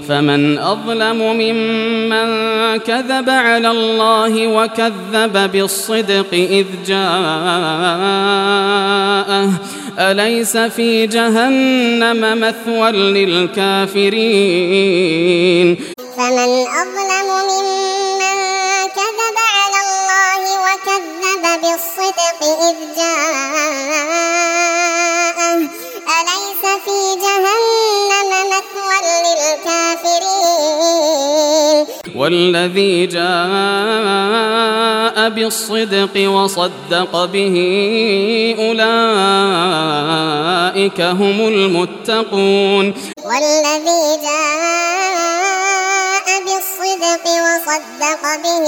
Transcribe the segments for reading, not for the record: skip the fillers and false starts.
فمن أظلم ممن كذب على الله وكذب بالصدق إذ جاءه أليس في جهنم مثوى للكافرين فمن أظلم ممن كذب على الله وكذب بالصدق إذ جاءه أليس في جهنم مثوى للكافرين والذي جاء بالصدق وصدق به أولئك هم المتقون والذي جاء بالصدق وصدق به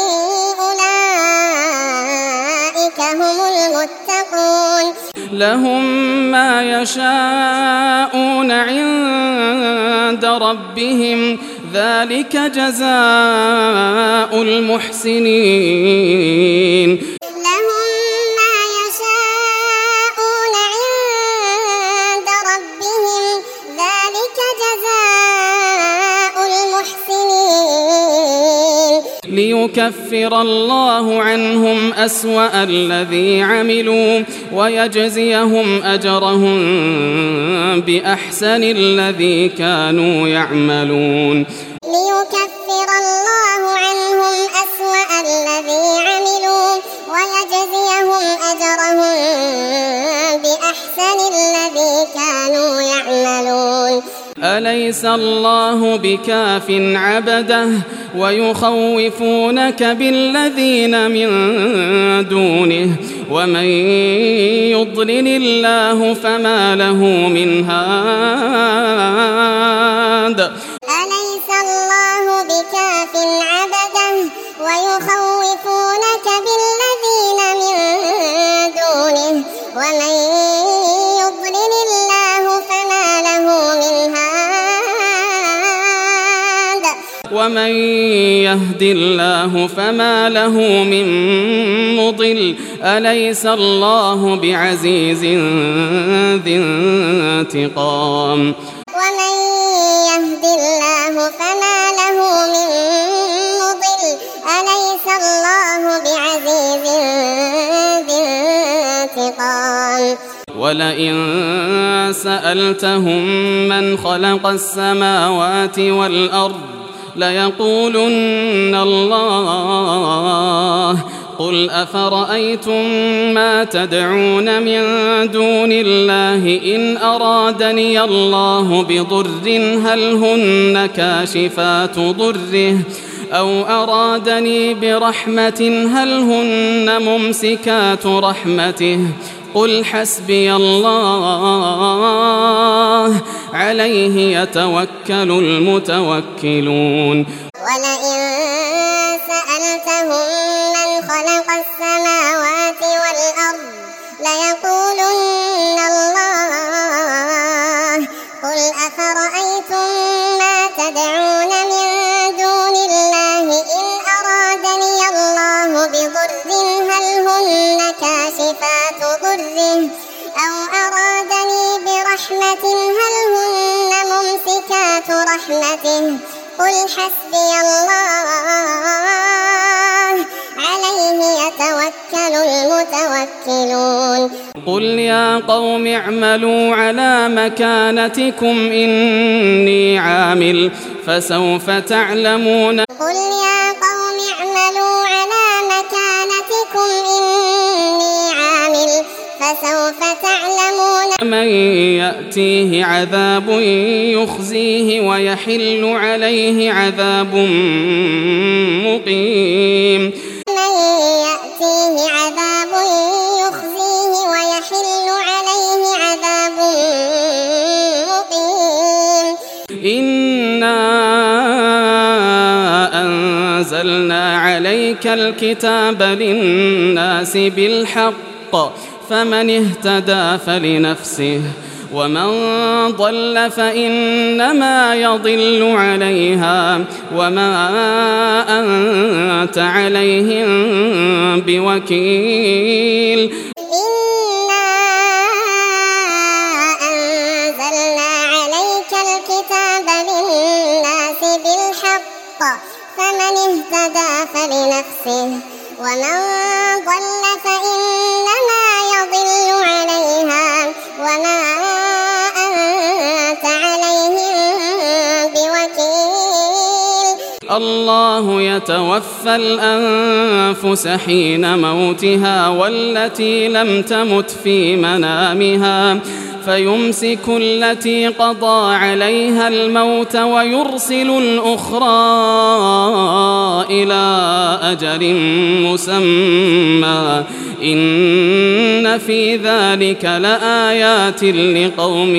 أولئك هم المتقون لهم ما يشاءون عند ربهم ذلك جزاء المحسنين لهم ما يشاءون عند ربهم ذلك جزاء المحسنين ليكفر الله عنهم أسوأ الذي عملوا ويجزيهم أجرهم بأحسن الذي كانوا يعملون ليكفر الله عنهم أسوأ الذي عملوا ويجزيهم أجرهم بأحسن الذي كانوا يعملون أليس الله بكاف عبده ويخوفونك بالذين من دونه ومن يضلل الله فما له من هاد أليس الله بكاف عبده ويخوفونك بالذين من دونه ومن يضلل الله فما له من هاد ومن يهد الله فما له من مضل أليس الله بعزيز ذي انتقام ومن يهد الله فما له من مضل أليس الله بعزيز ذي انتقام ولئن سألتهم من خلق السماوات والأرض ليقولن الله قل أفرأيتم ما تدعون من دون الله إن أرادني الله بضر هل هن كاشفات ضره أو أرادني برحمة هل هن ممسكات رحمته قل حسبي الله عليه يتوكل المتوكلون ولئن سألتهم من خلق السماوات والأرض ليقولن الله قل أفرأيتم ما تدعون من دون الله إن أرادني الله بضر هل هن كاشفات ضره أو أرادني برحمة هل هن ممسكات رحمته قل حسبي الله عليه يتوكل المتوكلون قل يا قوم اعملوا على مكانتكم إني عامل فسوف تعلمون قل يا قوم اعملوا على مكانتكم إني عامل فسوف تعلمون من يأتيه عذاب يخزيه ويحل عليه عذاب مقيم من يأتيه عذاب يخزيه ويحل عليه عذاب مقيم إنا أنزلنا عليك الكتاب للناس بالحق فمن اهتدى فلنفسه ومن ضل فإنما يضل عليها وما أنت عليهم بوكيل إنا أنزلنا عليك الكتاب للناس فمن اهتدى فلنفسه ومن ضل فإنما يضل عليها وما أنت عليهم بوكيل. الله يتوفى الأنفس حين موتها والتي لم تمت في منامها فيمسك التي قضى عليها الموت ويرسل الأخرى إلى أجل مسمى إن في ذلك لآيات لقوم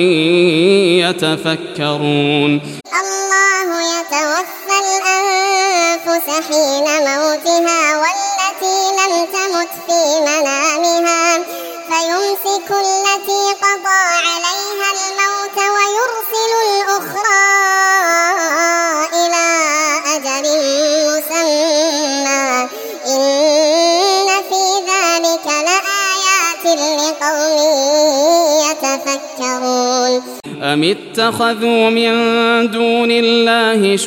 يتفكرون. الله يتوفى الأنفس حين موتها والتي لم تمت في منامها فيمسك التي قضى عليها الموت ويرسل الأخرى إلى أجل مسمى إن في ذلك لآيات لقوم يتفكرون. أم اتخذوا من دون الله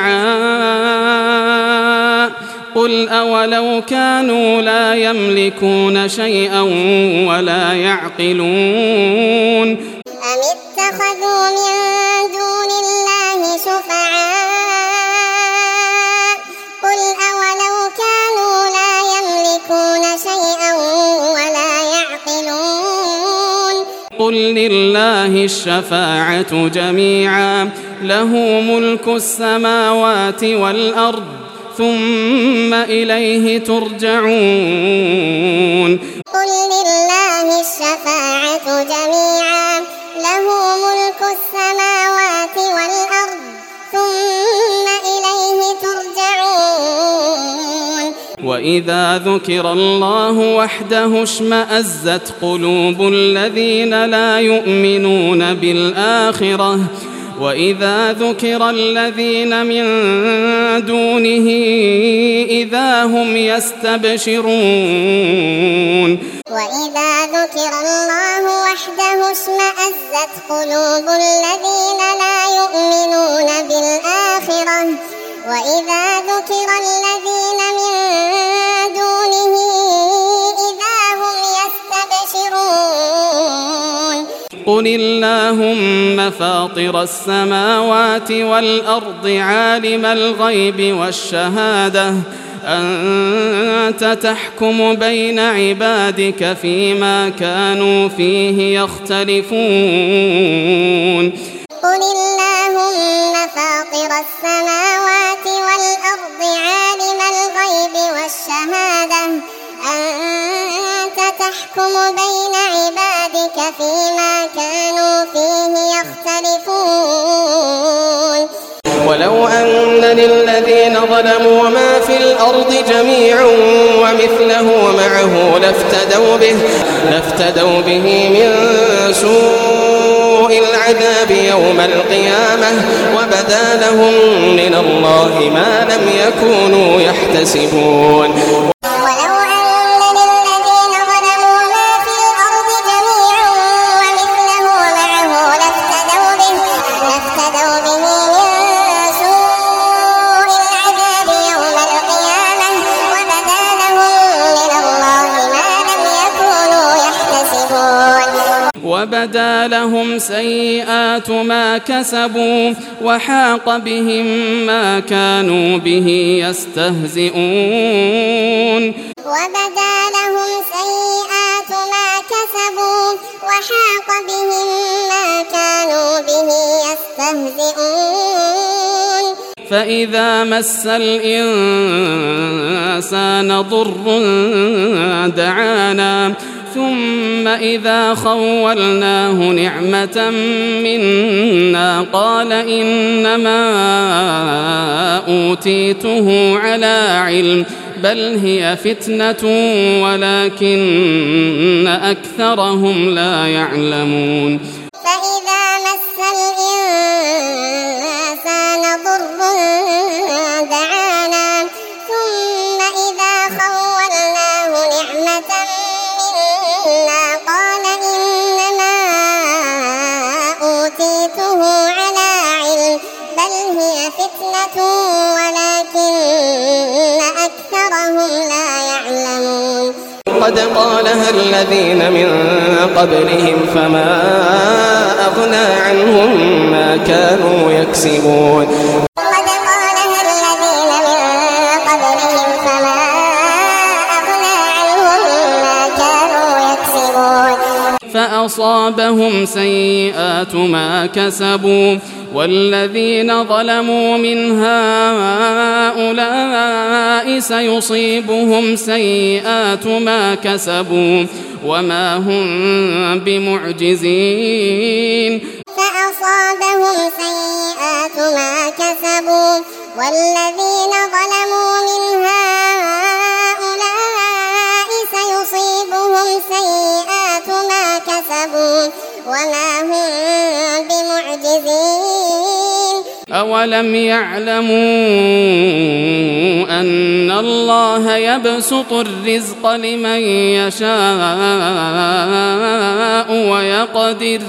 شفعاء قل أولو كانوا لا يملكون شيئا ولا يعقلون. أم اتخذوا من دون الله شفعاء قل أولو كانوا لا يملكون شيئا ولا يعقلون. قل لله الشفاعة جميعا له ملك السماوات والأرض ثم إليه ترجعون. قل لله الشفاعة جميعا له ملك السماوات والأرض ثم إليه ترجعون. وإذا ذكر الله وحده اشمأزت قلوب الذين لا يؤمنون بالآخرة وإذا ذكر الذين من دونه إذا هم يستبشرون. وإذا ذكر الله وحده اشمأزت قلوب الذين لا يؤمنون بالآخرة وإذا ذكر الذين من دونه إذا هم يستبشرون. قل اللهم فاطر السماوات والأرض عالم الغيب والشهادة أنت تحكم بين عبادك فيما كانوا فيه يختلفون. قل اللهم فاطر السماوات والأرض عالم الغيب والشهادة أنت تحكم بين عبادك فيما كانوا فيه يختلفون. ولو أن للذين ظلموا ما في الأرض جميعا ومثله معه لافتدوا به من سوء العذاب يوم القيامة وبدا لهم من الله ما لم يكونوا يحتسبون. وبدا لهم سيئات ما كسبوا وحاق بهم ما كانوا به يستهزئون. وبدا لهم سيئات ما كسبوا وحاق بهم ما كانوا به يستهزئون. فإذا مس الإنسان ضر دعانا ثم إذا خولناه نعمة منا قال إنما أوتيته على علم بل هي فتنة ولكن أكثرهم لا يعلمون. فإذا مس الإنسان ضر دعانا ثم إذا خولناه نعمة منا قال إنما أوتيته على علم بل هي فتنة ولكن أكثرهم لا يعلمون قد قالها الذين من قبلهم فما أغنى عنهم ما كانوا يكسبون قد قالها الذين من قبلهم فما أغنى عنهم ما كانوا يكسبون فأصابهم سيئات ما كسبوا والذين ظلموا من هؤلاء سيصيبهم سيئات ما كسبوا وما هم بمعجزين فأصابهم سيئات ما كسبوا والذين ظلموا من هؤلاء سيصيبهم سيئات ما كسبوا وما هم بمعجزين أولم يعلموا أن الله يبسط الرزق لمن يشاء ويقدر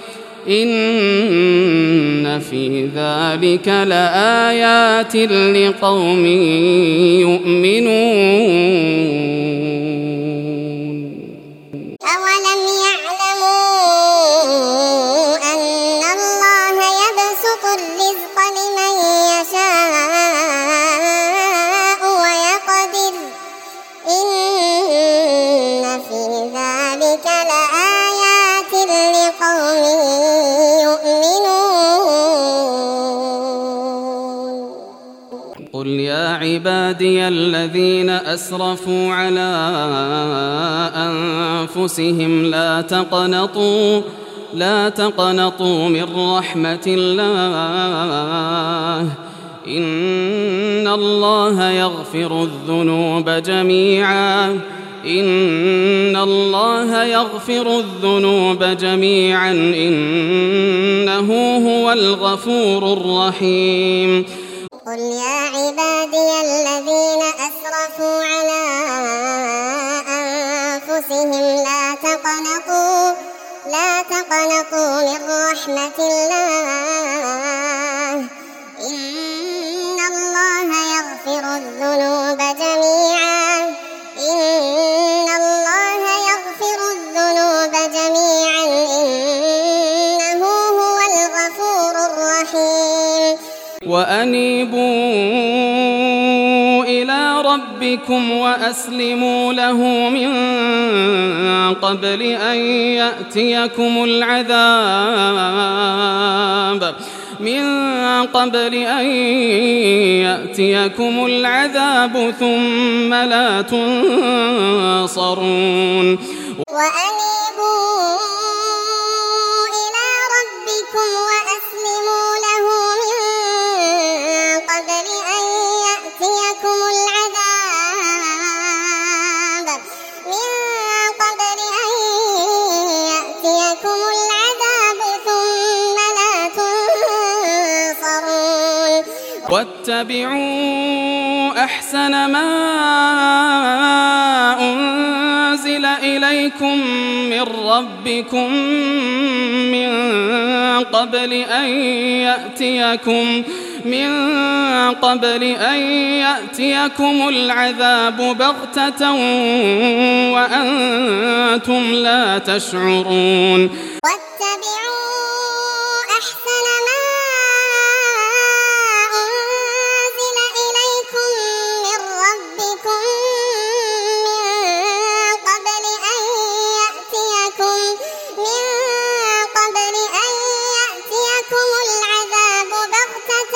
إن في ذلك لآيات لقوم يؤمنون أولم يعلموا أن الله يبسط الرزق لمن يشاء ويقدر إن في ذلك لآيات لقوم يؤمنون قل يا عبادي الذين أسرفوا على أنفسهم لا تقنطوا من رحمة الله إن الله يغفر الذنوب جميعا إنه هو الغفور الرحيم قل يا عبادي الذين أسرفوا على أنفسهم لا تقنطوا من رحمة الله إن الله يغفر الذنوب جميعا إنه هو الغفور الرحيم وأنيبوا إلى ربكم وأسلموا له من قبل أن يأتيكم العذاب ثم لا تنصرون وأنيبوا إلى ربكم وأسلموا له من قبل أن يأتيكم العذاب ثم لا تنصرون واتبعوا أحسن ما أنزل إليكم من ربكم من قبل أن يأتيكم العذاب بغتة وأنتم لا تشعرون واتبعوا أحسن ما أنزل إليكم من ربكم من قبل أن يأتيكم العذاب بغتة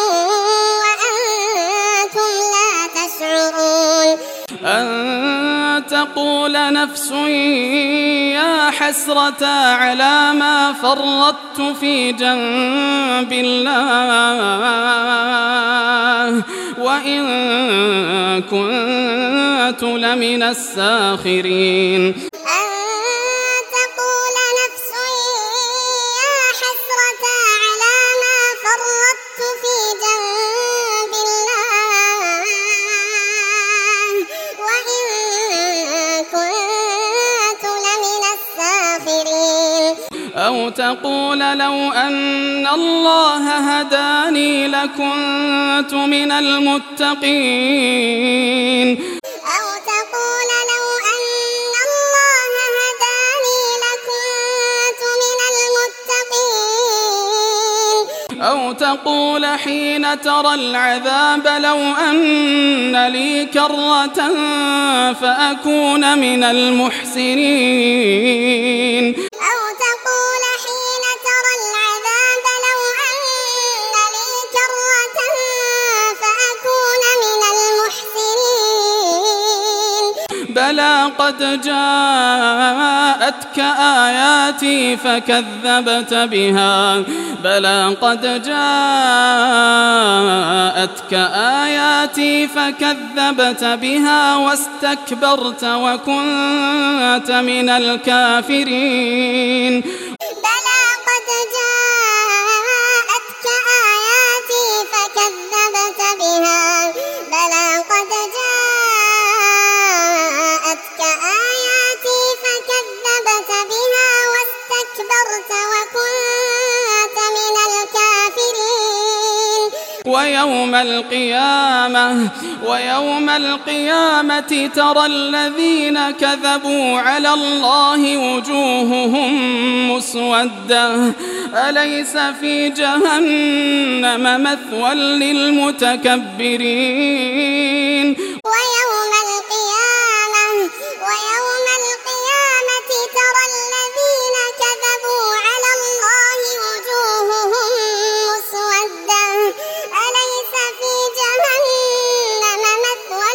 وأنتم لا تشعرون أن تقول نفس يا حسرة على ما فرطت في جنب الله وإن كنت لمن الساخرين أن تقول نفس يا حسرة على ما فرطت في جنب الله وإن كنت لمن الساخرين أو أو تقول لو أن الله هداني لكنت من المتقين أو تقول لو أن الله هداني لكنت من المتقين أو تقول حين ترى العذاب لو أن لي كرة فأكون من المحسنين أو تقول حين ترى العذاب لو أن لي كرة فأكون من المحسنين بلى قد جاءتك آياتي فكذبت بها بلى قد جاءتك آياتي فكذبت بها واستكبرت وكنت من الكافرين بلى قد جاءتك آياتي فكذبت بها بلى قد جاءتك آياتي فكذبت بها واستكبرت وكنت من الكافرين ويوم القيامة ترى الذين كذبوا على الله وجوههم مسودة أليس في جهنم مثوى للمتكبرين ويوم القيامة ترى الذين كذبوا على الله وجوههم مسودة أليس في جهنم مثوى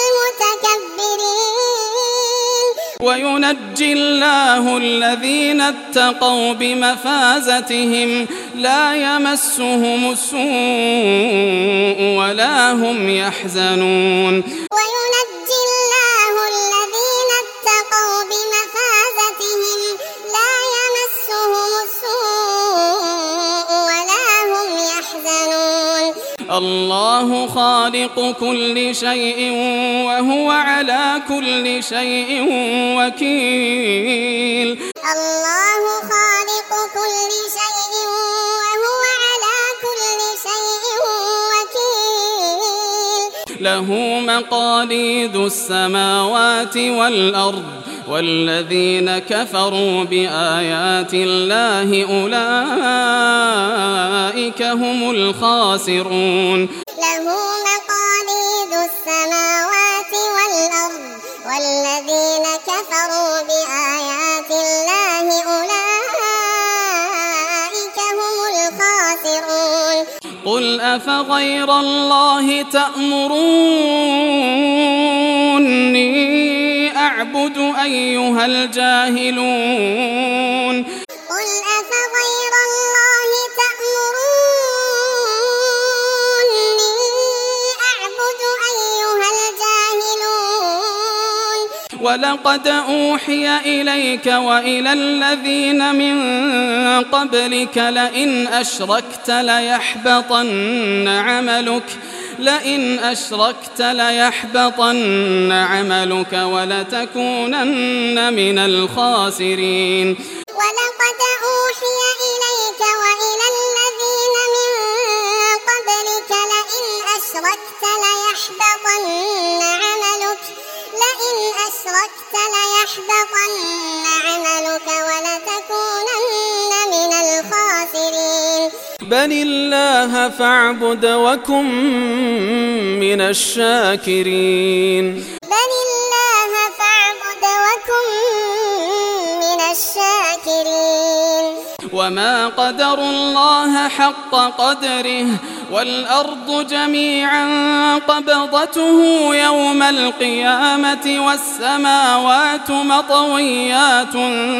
للمتكبرين وينجي الله الذين اتقوا بمفازتهم لا يمسهم السوء ولا هم يحزنون وينجي الله الذين اتقوا بمفازتهم لا يمسهم السوء ولا هم يحزنون الله خالق كل شيء وهو على كل شيء وكيل الله خالق كل شيء وهو على كل شيء وكيل له مقاليد السماوات والأرض والذين كفروا بآيات الله أولئك هم الخاسرون له مقاليد السماوات والأرض والذين كفروا بآيات الله أولئك هم الخاسرون قل أفغير الله تأمروني أعبد أيها الجاهلون قل أفغير الله تأمروني أعبد أيها الجاهلون ولقد أوحي إليك وإلى الذين من قبلك لئن أشركت ليحبطن عملك ولتكونن من الخاسرين ولقد أوحي إليك وإلى الذين من قبلك لئن أشركت ليحبطن عملك ولتكونن من الخاسرين بل الله فاعبد وكن من الشاكرين بل الله فاعبد وكن من الشاكرين وما قدروا الله حق قدره والأرض جميعا قبضته يوم القيامة والسماوات مطويات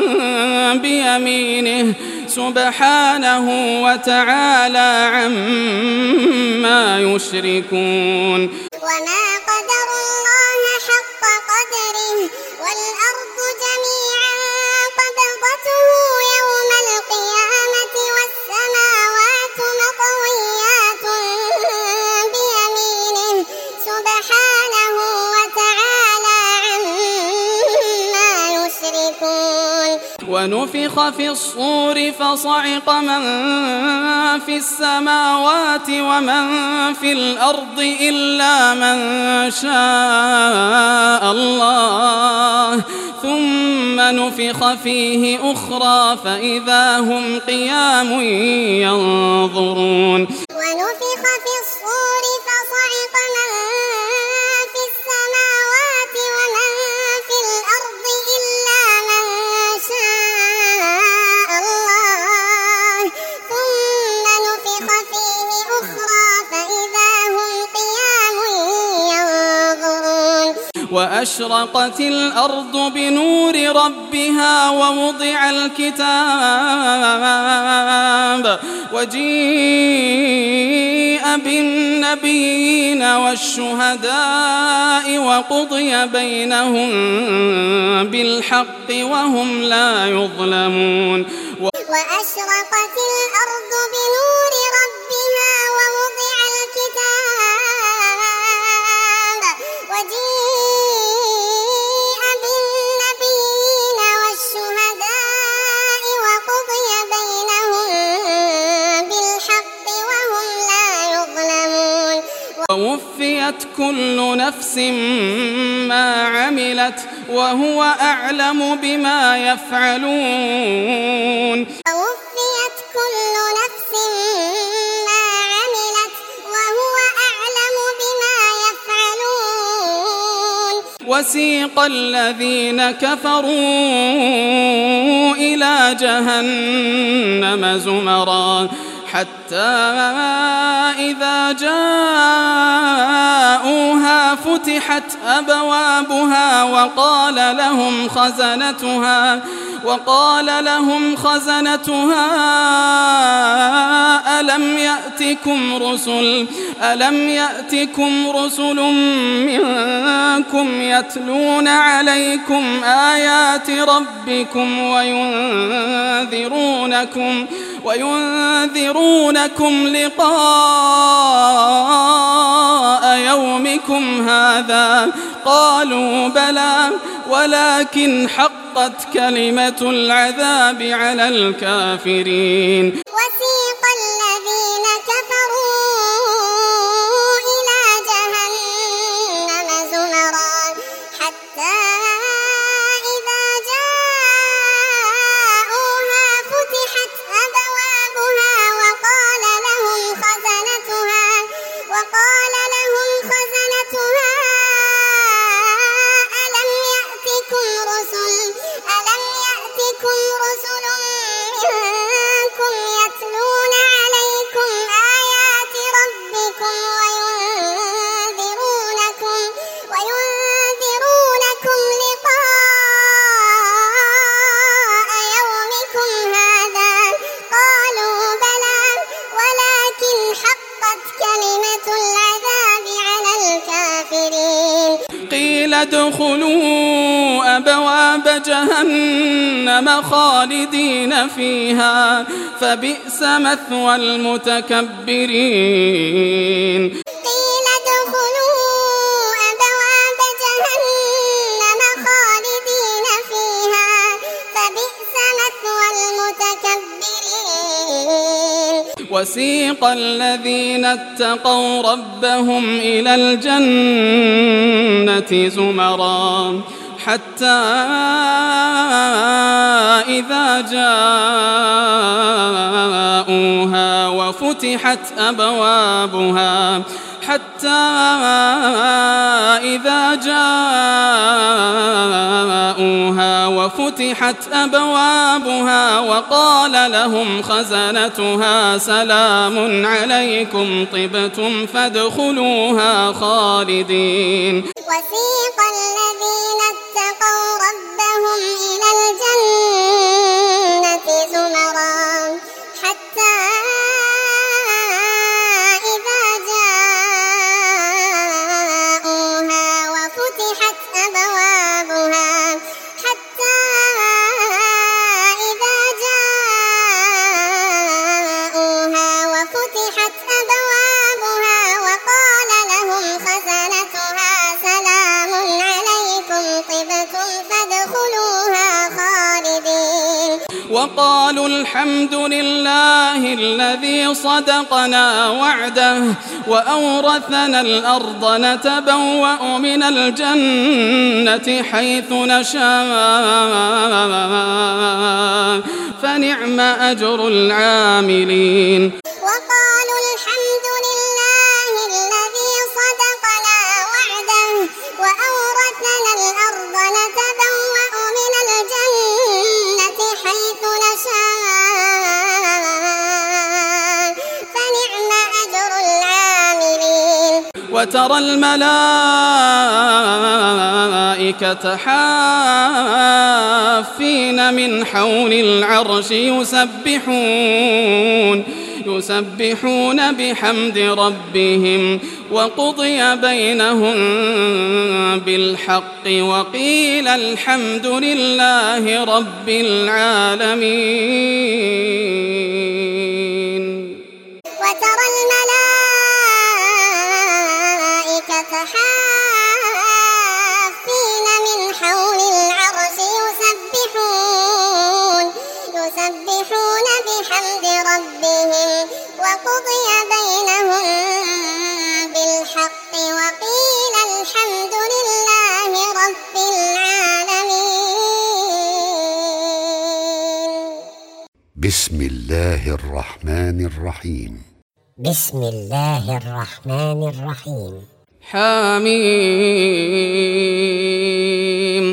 بيمينه سبحانه وتعالى عما يشركون وما قدر الله حق قدره والأرض جميعا قبضته يوم القيامة والسماوات مطويات بيمينه سبحانه وتعالى عما يشركون ونفخ في الصور فصعق من في السماوات ومن في الأرض إلا من شاء الله ثم نفخ فيه أخرى فإذا هم قيام ينظرون ونفخ في الصور فصعق من في السماوات ومن في الأرض إلا من شاء الله ثم نفخ فيه أخرى فإذا هم قيام ينظرون وأشرقت الأرض بنور ربها ووضع الكتاب وجيء بالنبيين والشهداء وقضي بينهم بالحق وهم لا يظلمون وأشرقت الأرض بنور ربها ووضع الكتاب وجيء بالنبيين والشهداء وقضي بينهم بالحق وهم لا يظلمون ووفيت كل نفس ما عملت وهو أعلم بما يفعلون ووفيت كل نفس ما عملت وهو أعلم بما يفعلون وسيق الذين كفروا إلى جهنم زمرا حتى إذا جاءوها فتحت أبوابها وقال لهم خزنتها ألم يأتكم رسل منكم يتلون عليكم آيات ربكم وينذرونكم لقاء يومكم هذا قالوا بلى ولكن حقت كلمة العذاب على الكافرين وسيق الذين كفروا إلى جهنم زمرا حتى إذا جاءوها فتحت أبوابها وقال لهم خزنتها ألم يأتكم رسل منكم يتلون عليكم آيات ربكم وينذرونكم لقاء يومكم هذا قالوا بلى ولكن حقت كلمة العذاب على الكافرين قيل ادخلوا أبواب جهنم خالدين فيها فبئس مثوى المتكبرين قيل ادخلوا أبواب جهنم خالدين فيها فبئس مثوى المتكبرين وسيق الذين اتقوا ربهم إلى الجنة زمرا حتى إذا جاءوها وفتحت أبوابها وقال لهم خزنتها سلام عليكم طبتم فادخلوها خالدين وسيق الذين اتقوا ربهم إلى الجنة زمرا حتى إذا جاءوها وفتحت أبوابها وقال لهم خزنتها سلام عليكم طبتم فادخلوها خالدين وقالوا الحمد لله الذي صدقنا وعده وأورثنا الأرض نتبوأ من الجنة حيث نشاء فنعم أجر العاملين. وقالوا الحمد لله الذي صدقنا وعده وأورثنا الأرض نتبوأ من الجنة حيث نشاء فنعم أجر العاملين. وترى الملائكة حافين من حول العرش يسبحون بحمد ربهم وقضي بينهم بالحق وقيل الحمد لله رب العالمين. وترى الملائكة حافين من حول العرش يسبحون بحمد ربهم وقضي بينهم بالحق وقيل الحمد لله رب العالمين. بسم الله الرحمن الرحيم. بسم الله الرحمن الرحيم. حميم.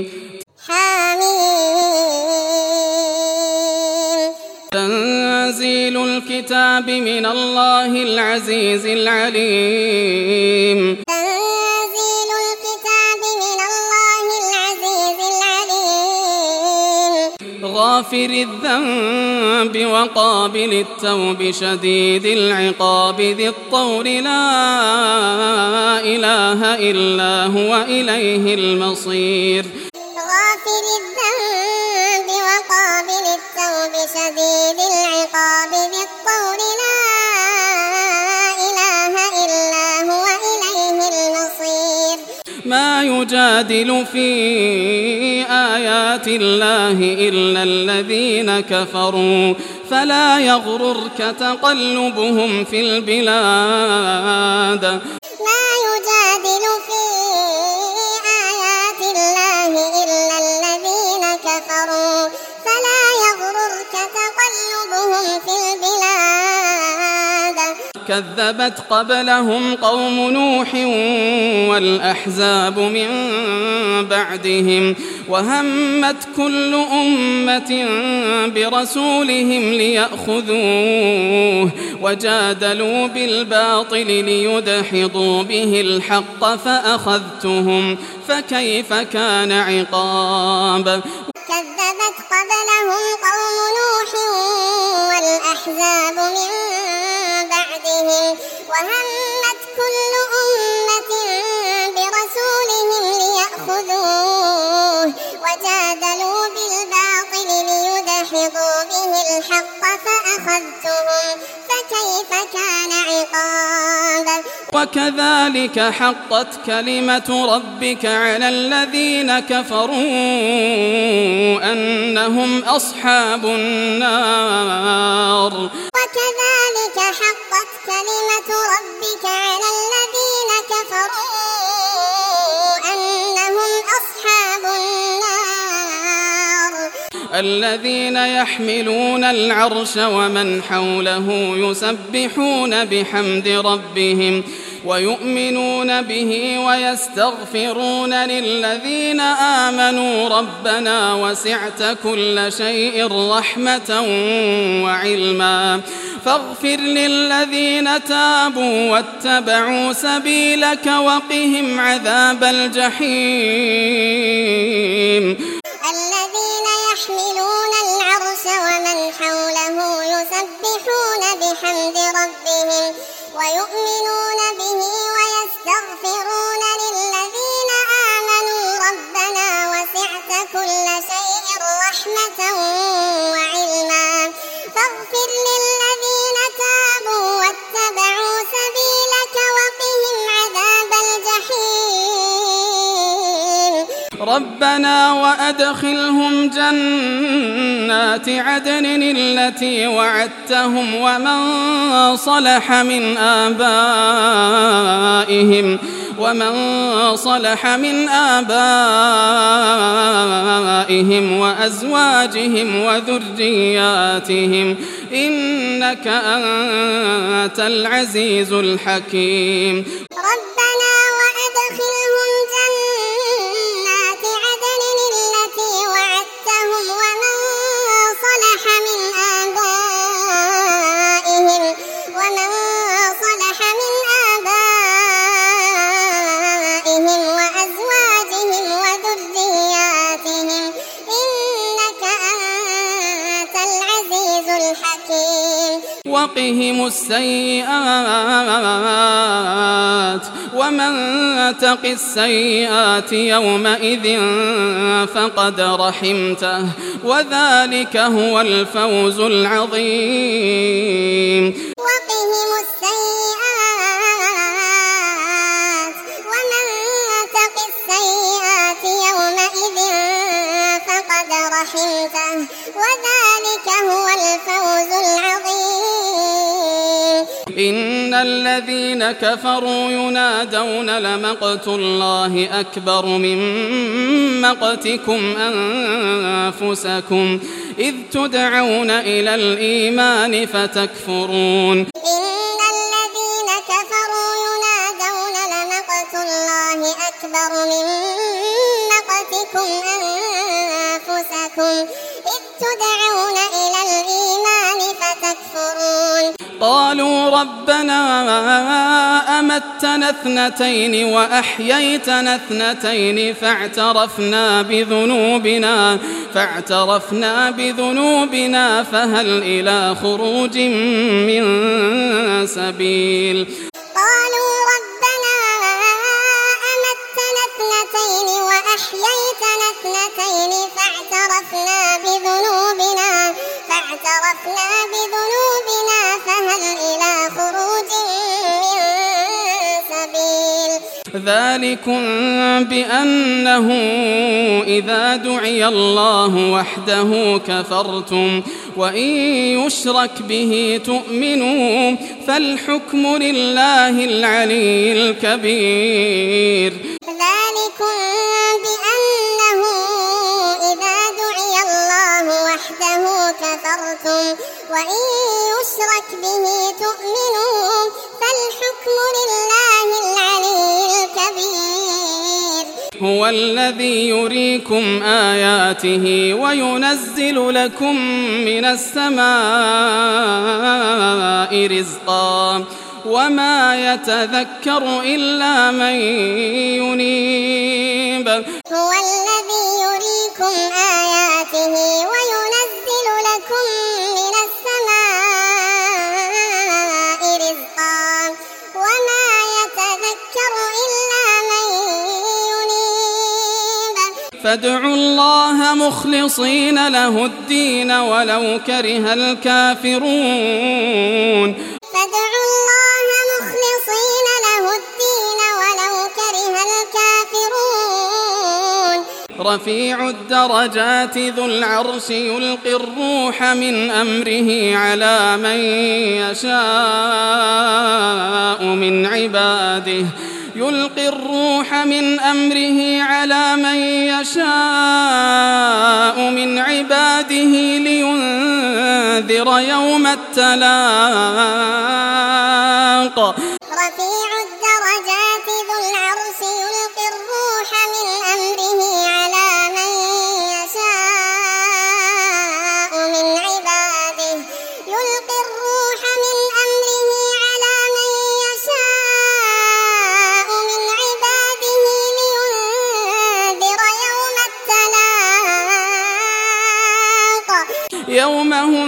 تنزيل الكتاب من الله العزيز العليم. تنزيل الكتاب من الله العزيز العليم. غافر الذنب وقابل التوب شديد العقاب ذي الطول لا إله إلا هو إليه المصير. غافر الذنب وقابل التوب شديد العقاب ذي الطول لا إله إلا هو إليه المصير. ما يجادل في آيات الله إلا الذين كفروا فلا يغررك تقلبهم في البلاد. ما يجادل في آيات الله إلا الذين كفروا فلا يغررك تقلبهم في البلاد. كذبت قبلهم قوم نوح والأحزاب من بعدهم وهمت كل أمة برسولهم ليأخذوه وجادلوا بالباطل ليدحضوا به الحق فأخذتهم فكيف كان عقاب. كذبت قبلهم قوم نوح والأحزاب من بعدهم وهمت كل أمة برسولهم ليأخذوه وجادلوا بالباطل ليدحضوا به الحق فأخذتهم فكيف كان عقاب. وكذلك حقت كلمة ربك على الذين كفروا أنهم أصحاب النار. وكذلك حقت كلمة ربك على الذين كفروا أنهم أصحاب النار. الذين يحملون العرش ومن حوله يسبحون بحمد ربهم ويؤمنون به ويستغفرون للذين آمنوا ربنا وسعت كل شيء رحمة وعلما فاغفر للذين تابوا واتبعوا سبيلك وقهم عذاب الجحيم. الذين يحملون العرش ومن حوله يسبحون بحمد ربهم ويؤمنون به ويستغفرون للذين آمنوا ربنا وسعت كل شيء رحمة وعلما فاغفر للذين تابوا واتبعوا سبيلك وقهم عذاب الجحيم. ربنا وأدخلهم جنات عدن التي وعدتهم ومن صلح من آبائهم وأزواجهم وذرياتهم إنك أنت العزيز الحكيم ربنا وأدخلهم جنات عدن التي وعدتهم ومن صلح من آبائهم وأزواجهم وذرياتهم إنك أنت العزيز الحكيم وقهم السيئات ومن تق السيئات يومئذ فقد رحمته وذلك هو الفوز العظيم وقهم السيئات ومن تق السيئات يومئذ فقد رحمته وذلك هو الفوز العظيم إن الذين كفروا ينادون لمقت الله أكبر من مقتكم أنفسكم إذ تدعون إلى الإيمان فتكفرون إن الذين كفروا ينادون لمقت الله أكبر من مقتكم أنفسكم إذ تدعون إلى الإيمان فتكفرون قالوا ربنا أمتنا اثنتين وأحييتنا اثنتين فاعترفنا بذنوبنا فهل إلى خروج من سبيل قالوا ربنا أمتنا اثنتين وأحييتنا اثنتين فاعترفنا بذنوبنا فهل إلى خروج من سبيل ذلكم بأنه إذا دعي الله وحده كفرتم وإن يشرك به تؤمنوا فالحكم لله العلي الكبير ذلكم بأنه إذا دعي الله وحده كفرتم وإن يشرك به تؤمنوا فالحكم لله العلي الكبير هو الذي يريكم آياته وينزل لكم من السماء رزقا وما يتذكر إلا من ينيب هو الذي يريكم آياته وينزل لكم من السماء رزقا وما يتذكر إلا من ينيب فادعوا الله مخلصين له الدين ولو كره الكافرون فادعوا الله مخلصين له الدين ولو كره الكافرون رفيع الدرجات ذو العرش يلقي الروح من أمره على من يشاء من عباده لينذر يوم التلاق رفيع الدرجات ذو العرش يلقي الروح من أمره على من يشاء من عباده لينذر يوم التلاق يوم هم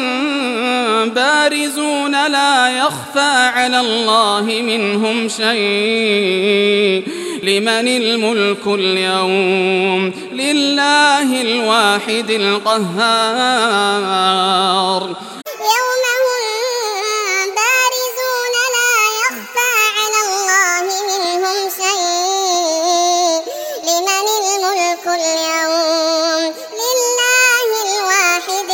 بارزون لا يخفى على الله منهم شيء لمن الملك اليوم لله الواحد القهار يوم هم بارزون لا يخفى على الله منهم شيء لمن الملك الملك اليوم لله الواحد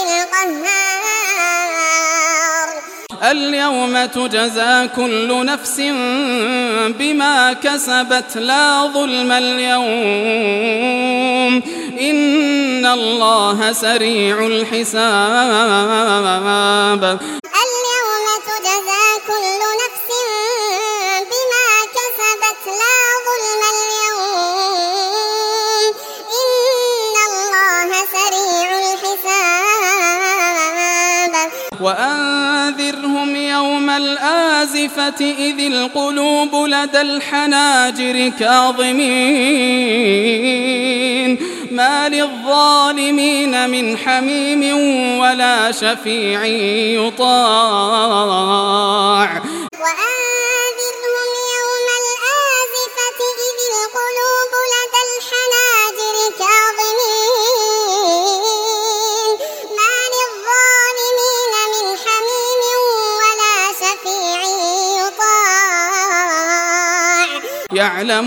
القهار. اليوم تجزى كل نفس بما كسبت لا ظلم اليوم إن الله سريع الحساب. اليوم تجزى كل نفس بما كسبت لا ظلم اليوم إن الله سريع الحساب. وأنذرهم يوم الآزفة إذ القلوب لدى الحناجر كاظمين ما للظالمين من حميم ولا شفيع يطاع. وأنذرهم يوم الآزفة إذ القلوب لدى الحناجر كاظمين ما للظالمين من حميم ولا شفيع يطاع. يعلم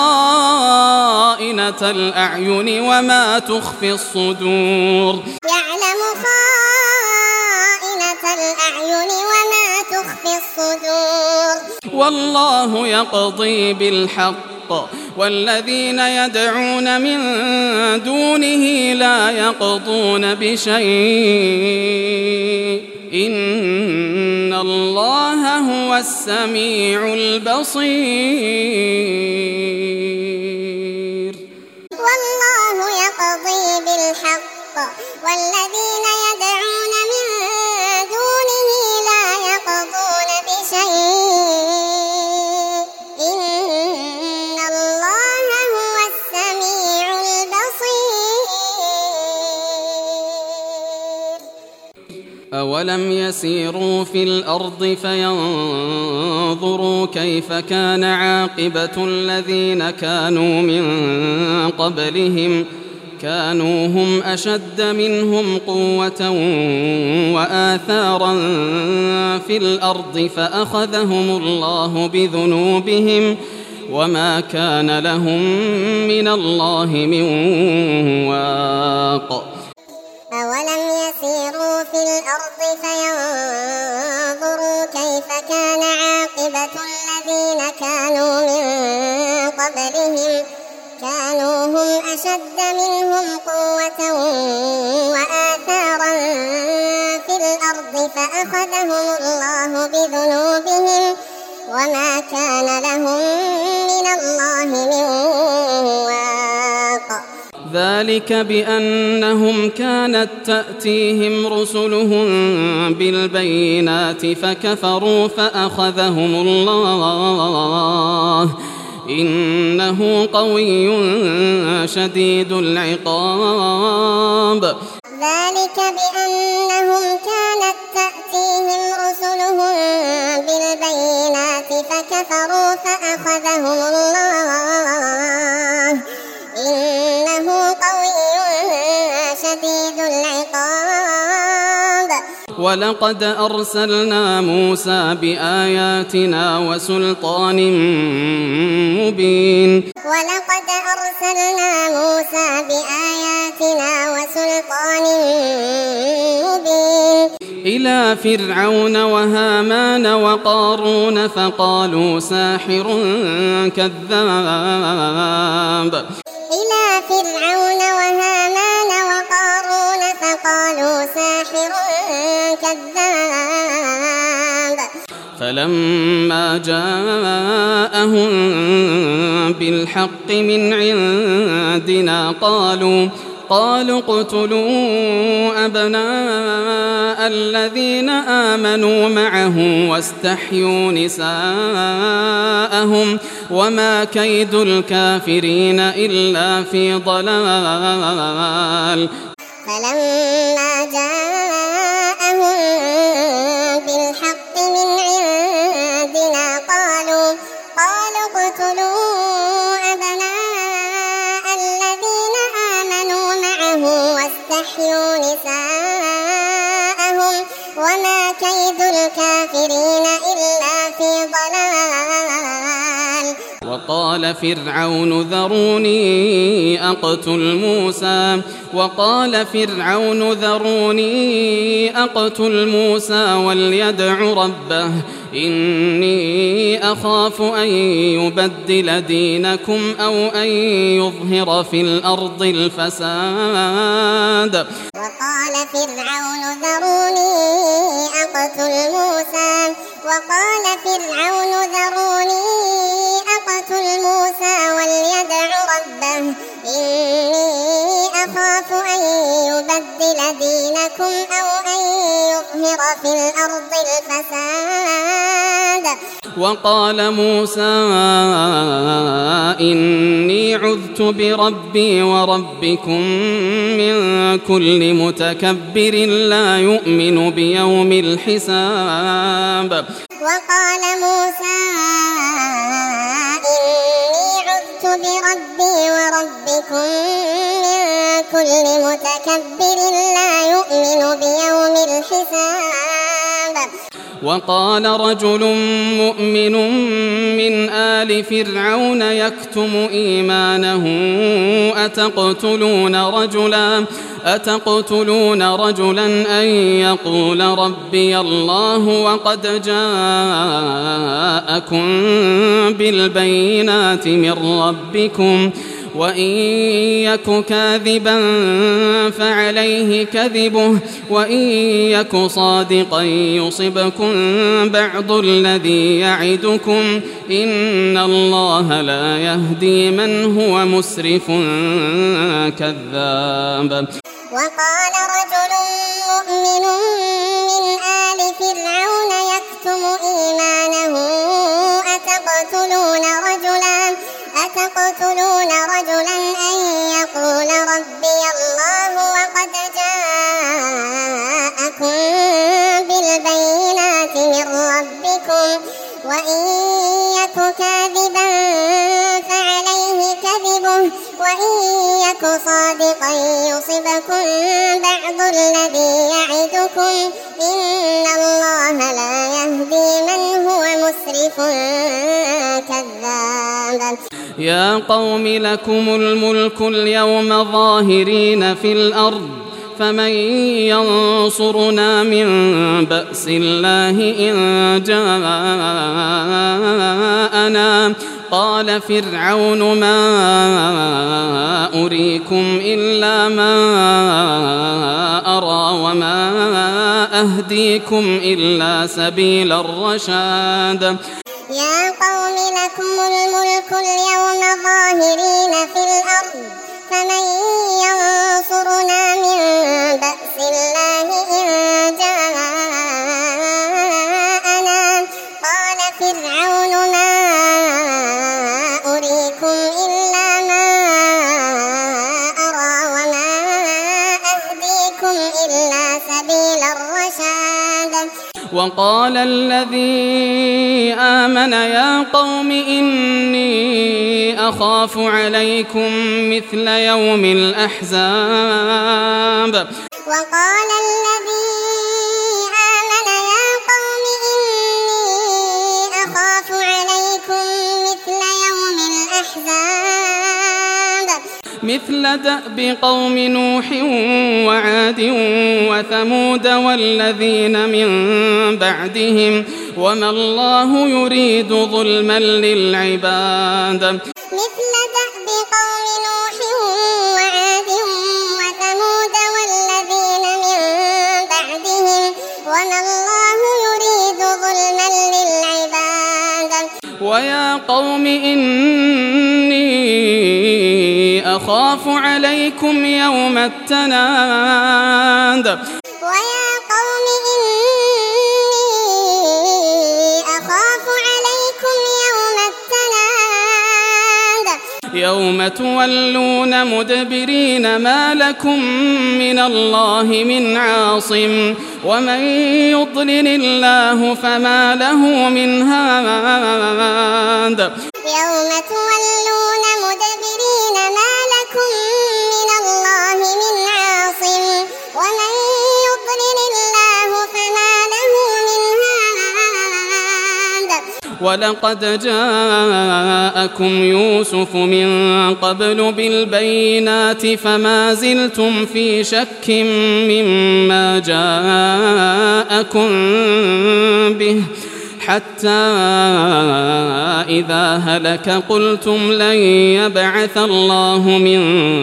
خائنة الأعين وما تخفي الصدور. يعلم خائنة الأعين وما تخفي الصدور. والله يقضي بالحق والذين يدعون من دونه لا يقضون بشيء إن الله هو السميع البصير. والله يقضي بالحق والذين يدعون من دونه لا يقضون بشيء إن الله هو السميع البصير. أولم يسيروا في الأرض فينظروا كيف كان عاقبة الذين كانوا من قبلهم كانوا هم أشد منهم قوة وآثارا في الأرض فأخذهم الله بذنوبهم وما كان لهم من الله من واق. أولم يسيروا في الأرض فينظروا كيف كان عاقبة الذين كانوا من قبلهم كانوا هم أشد منهم قوة وآثارا في الأرض فأخذهم الله بذنوبهم وما كان لهم من الله من واق. ذلك بأنهم كانت تأتيهم رسلهم بالبينات فكفروا فأخذهم الله إنه قوي شديد العقاب. ذلك بأنهم كانت تأتيهم رسلهم بالبينات فكفروا فأخذهم الله إنه قوي شديد العقاب. ولقد أرسلنا موسى بآياتنا وسلطان مبين. ولقد أرسلنا موسى بآياتنا وسلطان مبين إلى فرعون وهامان وقارون فقالوا ساحر كذاب. إلى فرعون وهامان وقارون فقالوا ساحر كذاب. فلما جاءهم بالحق من عندنا قالوا اقتلوا أبناء الذين آمنوا معه واستحيوا نساءهم وما كيد الكافرين إلا في ضلال. فلما جاءهم بالحق من عندنا قالوا اقتلوا أبناء الذين آمنوا معه واستحيوا نساءهم وما كيد الكافرين إلا في ضلال. وقال فرعون ذروني أقتل موسى وليدع ربه إني أخاف أن يبدل دينكم أو أن يظهر في الأرض الفساد. وقال فرعون ذروني أقتل موسى وليدع ربه إني أخاف أن يبدل دينكم أو أن يظهر في الأرض الفساد. وقال موسى إني عذت بربي وربكم من كل متكبر لا يؤمن بيوم الحساب. وقال موسى إني عذت بربي وربكم من كل متكبر لا يؤمن بيوم الحساب. وقال رجل مؤمن من آل فرعون يكتم إيمانه أتقتلون رجلا أن يقول ربي الله وقد جاءكم بالبينات من ربكم وإن يك كاذبا فعليه كذبه وإن يك صادقا يصبكم بعض الذي يعدكم إن الله لا يهدي من هو مسرف كذاب. وقال رجل مؤمن من آل فرعون يكتم إيمانه أتقتلون رجلا أن يقول ربي الله وقد جاءكم بالبينات من ربكم وإن يك كاذبا فعليه كذبه وإن يك صادقا يصبكم بعض الذي يعدكم إن الله لا يهدي من هو مسرف كذاب. يا قوم لكم الملك اليوم ظاهرين في الأرض فمن ينصرنا من بأس الله إن جاءنا. قال فرعون ما أريكم إلا ما أرى وما أهديكم إلا سبيل الرشاد. يا قوم لكم الملك اليوم ظاهرين في الأرض فمن ينصرنا من بأس الله إن جاءنا. قال فرعون ما أريكم إلا ما أرى وما أهديكم إلا سبيل الرشاد. وقال الذي آمن يا قوم إني أخاف عليكم مثل يوم الأحزاب. وقال الذي آمن يا قوم إني أخاف عليكم مثل يوم الأحزاب. مثل دأب قوم نوح وعاد وثمود والذين من بعدهم وما الله يريد ظلما للعباد. مثل دأب قوم نوح وعاد وثمود والذين من بعدهم وما الله يريد ظلما للعباد. ويا قوم إني أخاف عليكم يوم التناد. ويا قوم إني أخاف عليكم يوم التناد. يوم تولون مدبرين ما لكم من الله من عاصم ومن يضلل الله فما له من هاد. يوم تولون مدبرين ما لكم من الله من عاصم ومن يضلل الله فما له من هاد. ولقد جاءكم يوسف من قبل بالبينات فما زلتم في شك مما جاءكم به حتى إذا هلك قلتم لن يبعث الله من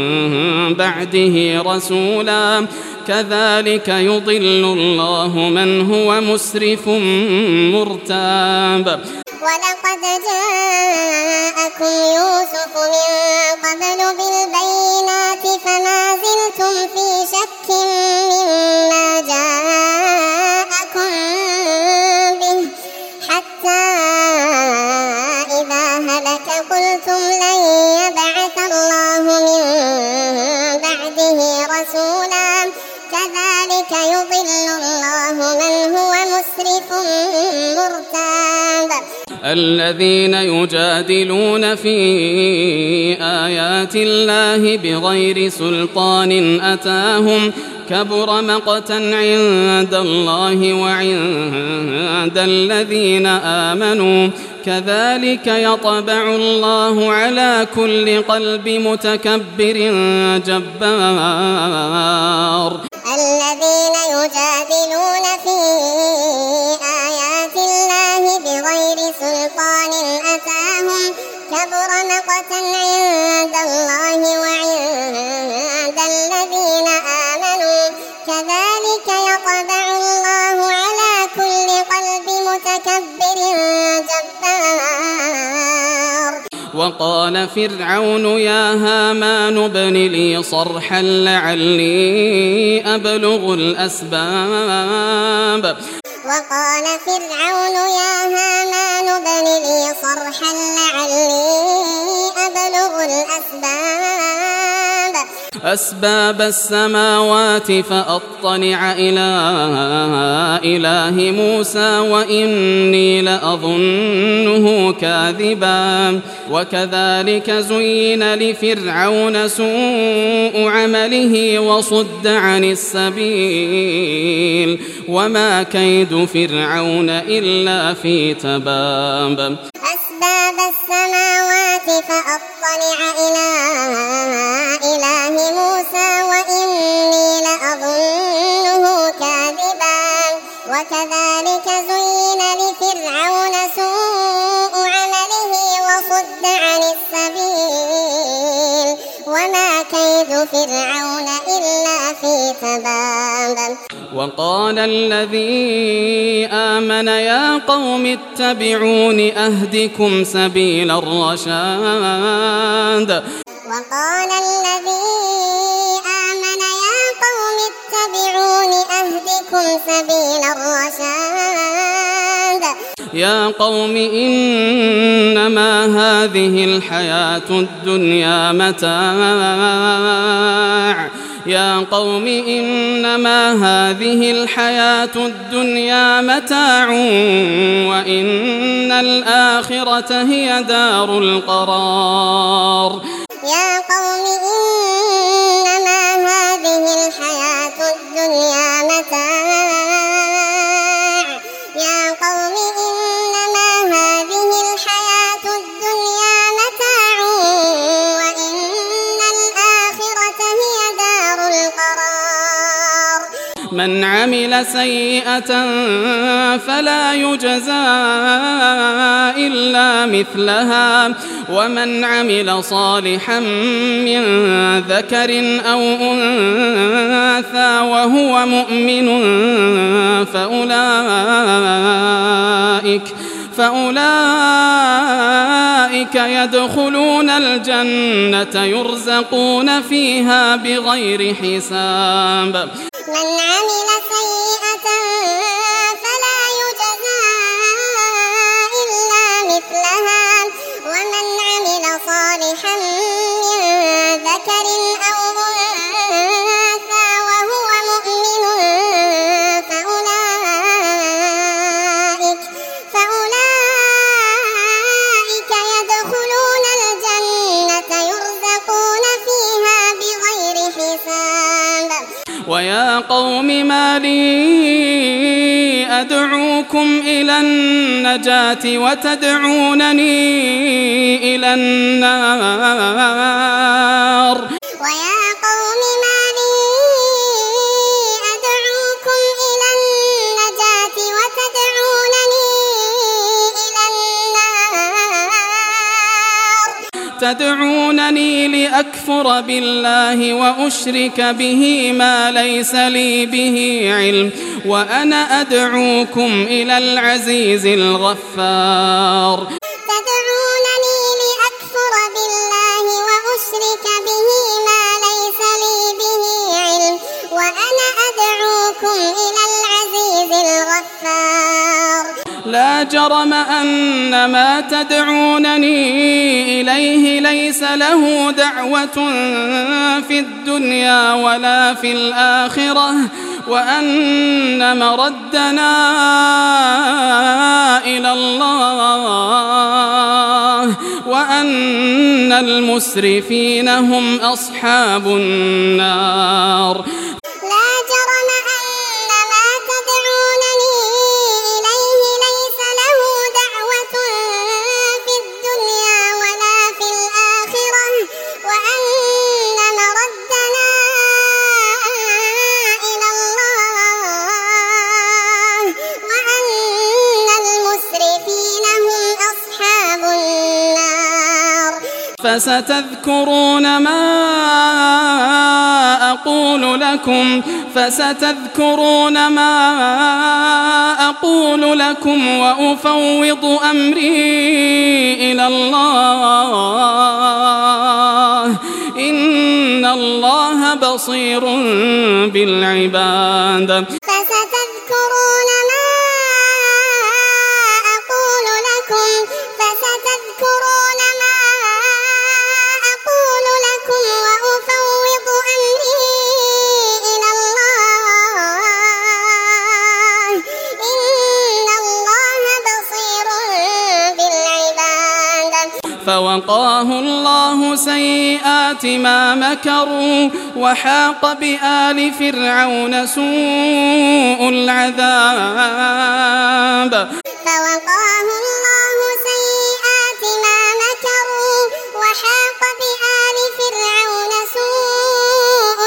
بعده رسولا كذلك يضل الله من هو مسرف مرتاب. ولقد جاءكم يوسف من قبل بالبينات فما زلتم في شك مما جاءكم به حتى إذا هلك قلتم لن يبعث الله من بعده رسولا كذلك يضل الله من هو مسرف مرتاب. الذين يجادلون في آيات الله بغير سلطان أتاهم كبر مقتا عند الله وعند الذين آمنوا كذلك يطبع الله على كل قلب متكبر جبار. الذين يجادلون في آيات الله بغير سلطان أتاهم كبر مقتا عند الله وعند الذين آمنوا كذلك يطبع الله على كل قلب متكبر جبار. وقال فرعون يا هامان ابن لي صرحا لعلي أبلغ الأسباب. وقال فرعون يا هامان ابن لي صرحا لعلي أبلغ أسباب السماوات فأطلع إلى إله موسى وإني لأظنه كاذبا. وكذلك زين لفرعون سوء عمله وصد عن السبيل وما كيد فرعون إلا في تباب. أسباب السماوات فأطلع إلى إله موسى وإني لأظنه كاذبا. وكذلك زين لفرعون سوء عمله وصد عن السبيل وما كيد فرعون إلا في تباب. وقال الذي آمن يا قوم اتبعون أهدكم سبيل الرشاد. وقال الذي آمن يا قوم اتبعون أهدكم سبيل الرشاد. يا قوم إنما هذه الحياة الدنيا متاع. يا قوم إنما هذه الحياة الدنيا متاع وإن الآخرة هي دار القرار. يا قوم إنما هذه الحياة الدنيا متاع. يا قوم إنما هذه الحياة الدنيا متاع وإن الآخرة هي دار القرار. من عمل سيئة فلا يجزى إلا مثلها ومن عمل صالحا من ذكر أو أنثى وهو مؤمن فأولئك يدخلون الجنة يرزقون فيها بغير حساب. من عمل سيئة فلا يجزى إلا مثلها ومن عمل صالحا من ذكر أو أنثى وهو مؤمن فأولئك يدخلون الجنة يرزقون فيها بغير حساب. ويا قوم ما لي أدعوكم إلى النجاة وتدعونني إلى النار ويا قوم ما لي أدعوكم إلى النجاة وتدعونني إلى النار تدعونني لأكفر بالله وأشرك به ما ليس لي به علم وأنا أدعوكم إلى العزيز الغفار تدعونني لأكفر بالله وأشرك به ما ليس لي به علم وأنا أدعوكم إلى العزيز الغفار لا جرم أن ما تدعونني إليه ليس له دعوة في الدنيا ولا في الآخرة وأن مردنا إلى الله وأن المسرفين هم أصحاب النار لا جرم أن ما تدعونني إليه ليس له دعوة في الدنيا ولا في الآخرة وأن مردنا إلى الله وأن المسرفين هم أصحاب النار فستذكرون ما أقول لكم وأفوض أمري إلى الله إن الله بصير بالعباد فستذكرون ما أقول لكم وأفوض أمري إلى الله إن الله بصير بالعباد فوقاه الله سيئات ما مكروا وحاق بآل فرعون سوء العذاب فوقاه الله سيئات ما مكروا وحاق بآل فرعون سوء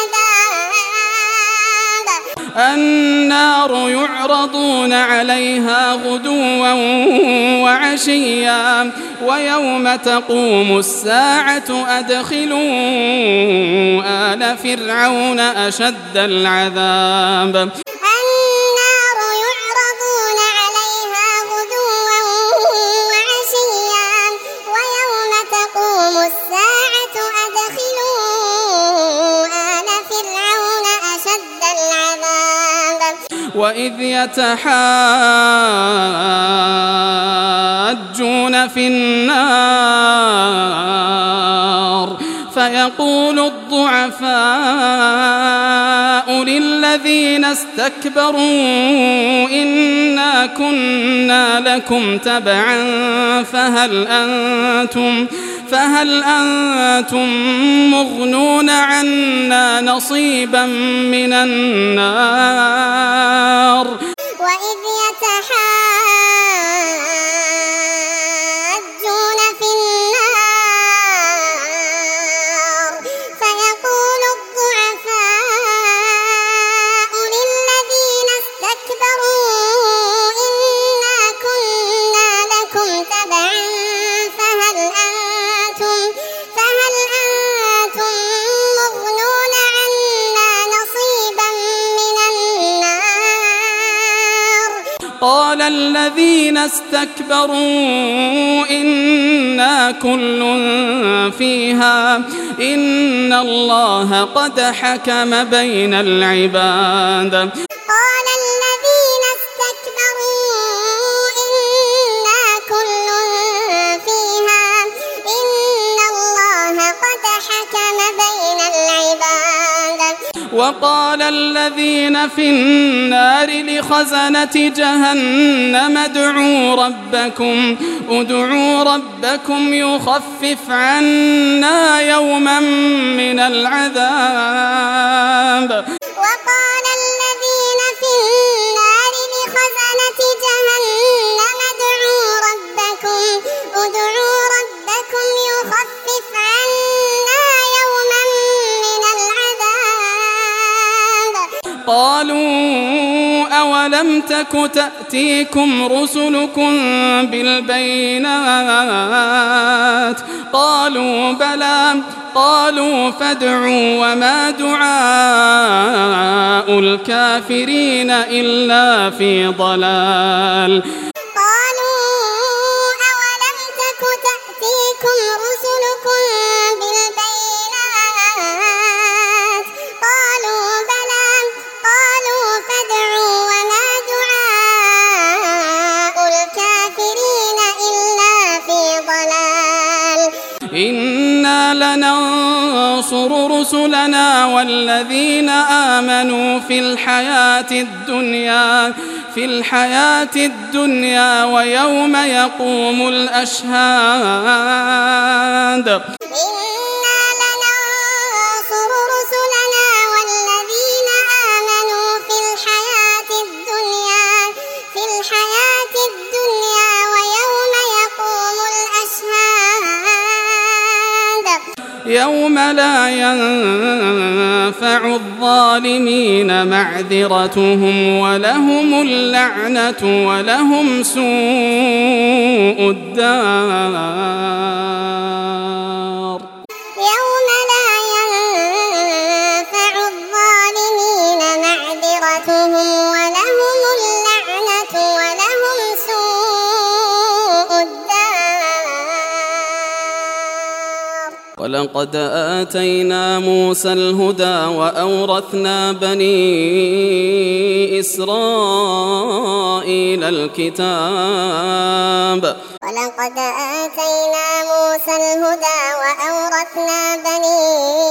العذاب النار يعرضون عليها غدوا وعشيا ويوم تقوم الساعة أدخلوا آل فرعون أشد العذاب النار يعرضون عليها غدوا وعشيا ويوم تقوم الساعة أدخلوا آل فرعون أشد العذاب وإذ يتحاجون في النار فيقول الضعفاء للذين استكبروا إنا كنا لكم تبعا فهل أنتم مغنون عنا نصيبا من النار وإذ يتحاجون في النار فيقول الضعفاء للذين استكبروا إنا كنا لكم تبعا فهل أنتم مغنون عنا نصيبا من النار قال الذين استكبروا إنا كل فيها إن الله قد حكم بين العباد قال الذين استكبروا إنا كل فيها إن الله قد حكم بين العباد وقال الذين في النار لخزنة جهنم ادعوا ربكم يخفف عنا يوما من العذاب وقال الذين في النار لخزنة قالوا أولم تك تأتيكم رسلكم بالبينات قالوا بلى قالوا فادعوا وما دعاء الكافرين إلا في ضلال إنا لننصر رسلنا والذين آمنوا في الحياة الدنيا ويوم يقوم الأشهاد يوم لا ينفع الظالمين معذرتهم ولهم اللعنة ولهم سوء الدار يوم لا ينفع الظالمين معذرتهم ولهم اللعنة ولهم سوء الدار. ولقد آتينا موسى الهدى وأورثنا بني إسرائيل الكتاب ولقد آتينا موسى الهدى وأورثنا بني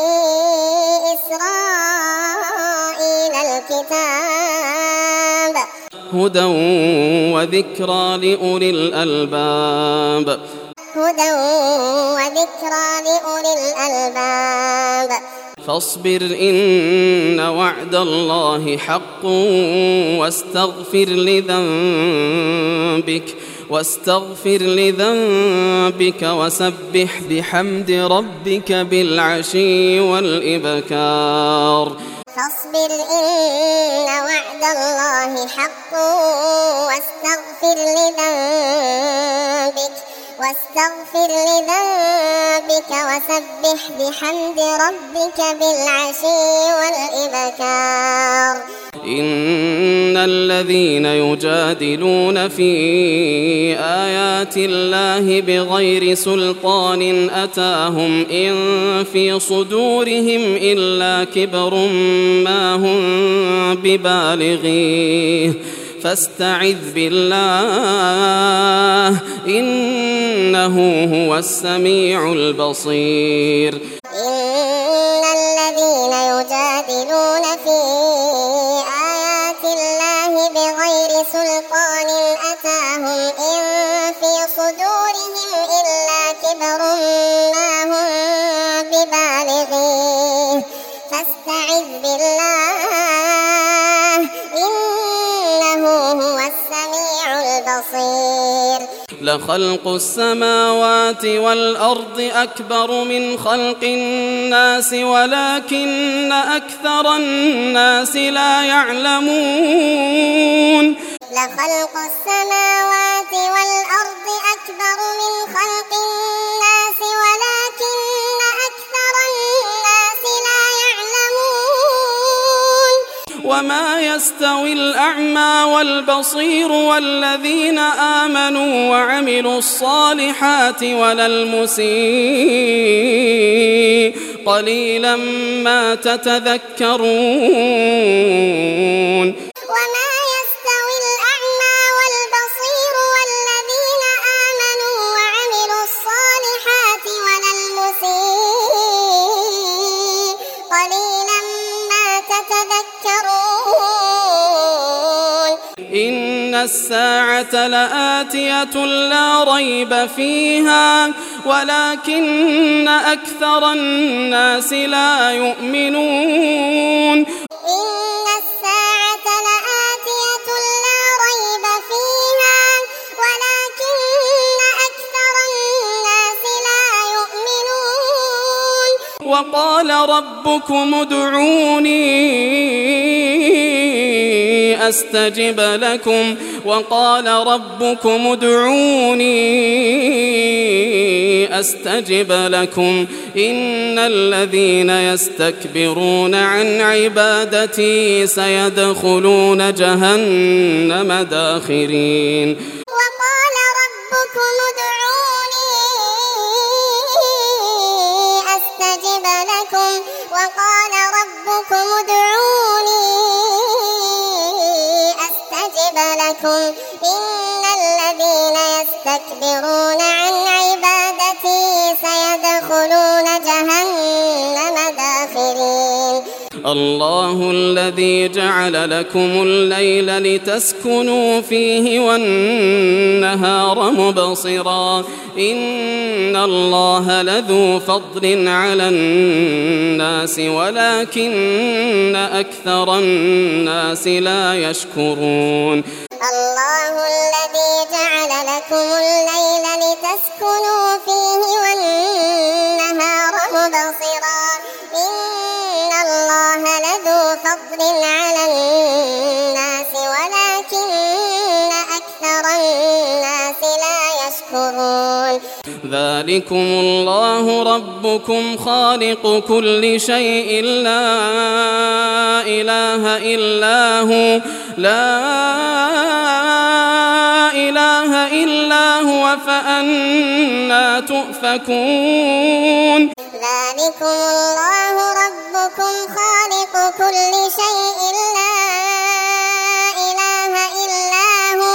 إسرائيل الكتاب هدى وذكرى لأولي الألباب هدى وذكرى لأولي الألباب. فاصبر إن وعد الله حق واستغفر لذنبك وسبح بحمد ربك بالعشي والإبكار. فاصبر إن وعد الله حق واستغفر لذنبك وسبح بحمد ربك بالعشي والإبكار. إن الذين يجادلون في آيات الله بغير سلطان أتاهم إن في صدورهم إلا كبر ما هم ببالغيه فاستعذ بالله إنه هو السميع البصير. إن الذين يجادلون في آيات الله بغير سلطان أتاهم إن في صدورهم إلا كبر ما هم ببالغيه فاستعذ بالله إنه هو السميع البصير. لخلق السماوات والأرض أكبر من خلق الناس ولكن أكثر الناس لا يعلمون. لخلق السماوات والأرض أكبر من خلق الناس ولكن أكثر الناس لا يعلمون. وما يستوي الأعمى والبصير والذين آمنوا وعملوا الصالحات ولا المسيء قليلا ما تتذكرون. وما يستوي الأعمى والبصير والذين آمنوا وعملوا الصالحات ولا المسيء قليلا ما تتذكرون. إن الساعة لآتية لا ريب فيها ولكن أكثر الناس لا يؤمنون. إن الساعة لآتية لا ريب فيها ولكن أكثر الناس لا يؤمنون. وقال ربكم ادعوني أستجب لكم وقال ربكم ادعوني أستجب لكم إن الذين يستكبرون عن عبادتي سيدخلون جهنم داخرين وقال ربكم ادعوني أستجب لكم وقال ربكم ادعوني أستجب لكم إن الذين يستكبرون عن عبادتي سيدخلون جهنم داخرين الله الذي جعل لكم الليل لتسكنوا فيه والنهار مبصرا إن الله لذو فضل على الناس ولكن أكثر الناس لا يشكرون الله الذي جعل لكم الليل لتسكنوا فيه والنهار مبصرا إن الله لذو فضل على الناس ولكن أكثر الناس لا يشكرون ذلكم الله ربكم خالق كل شيء لا إله إلا هو فأنا تؤفكون ذلكم الله ربكم خالق كل شيء لا إله إلا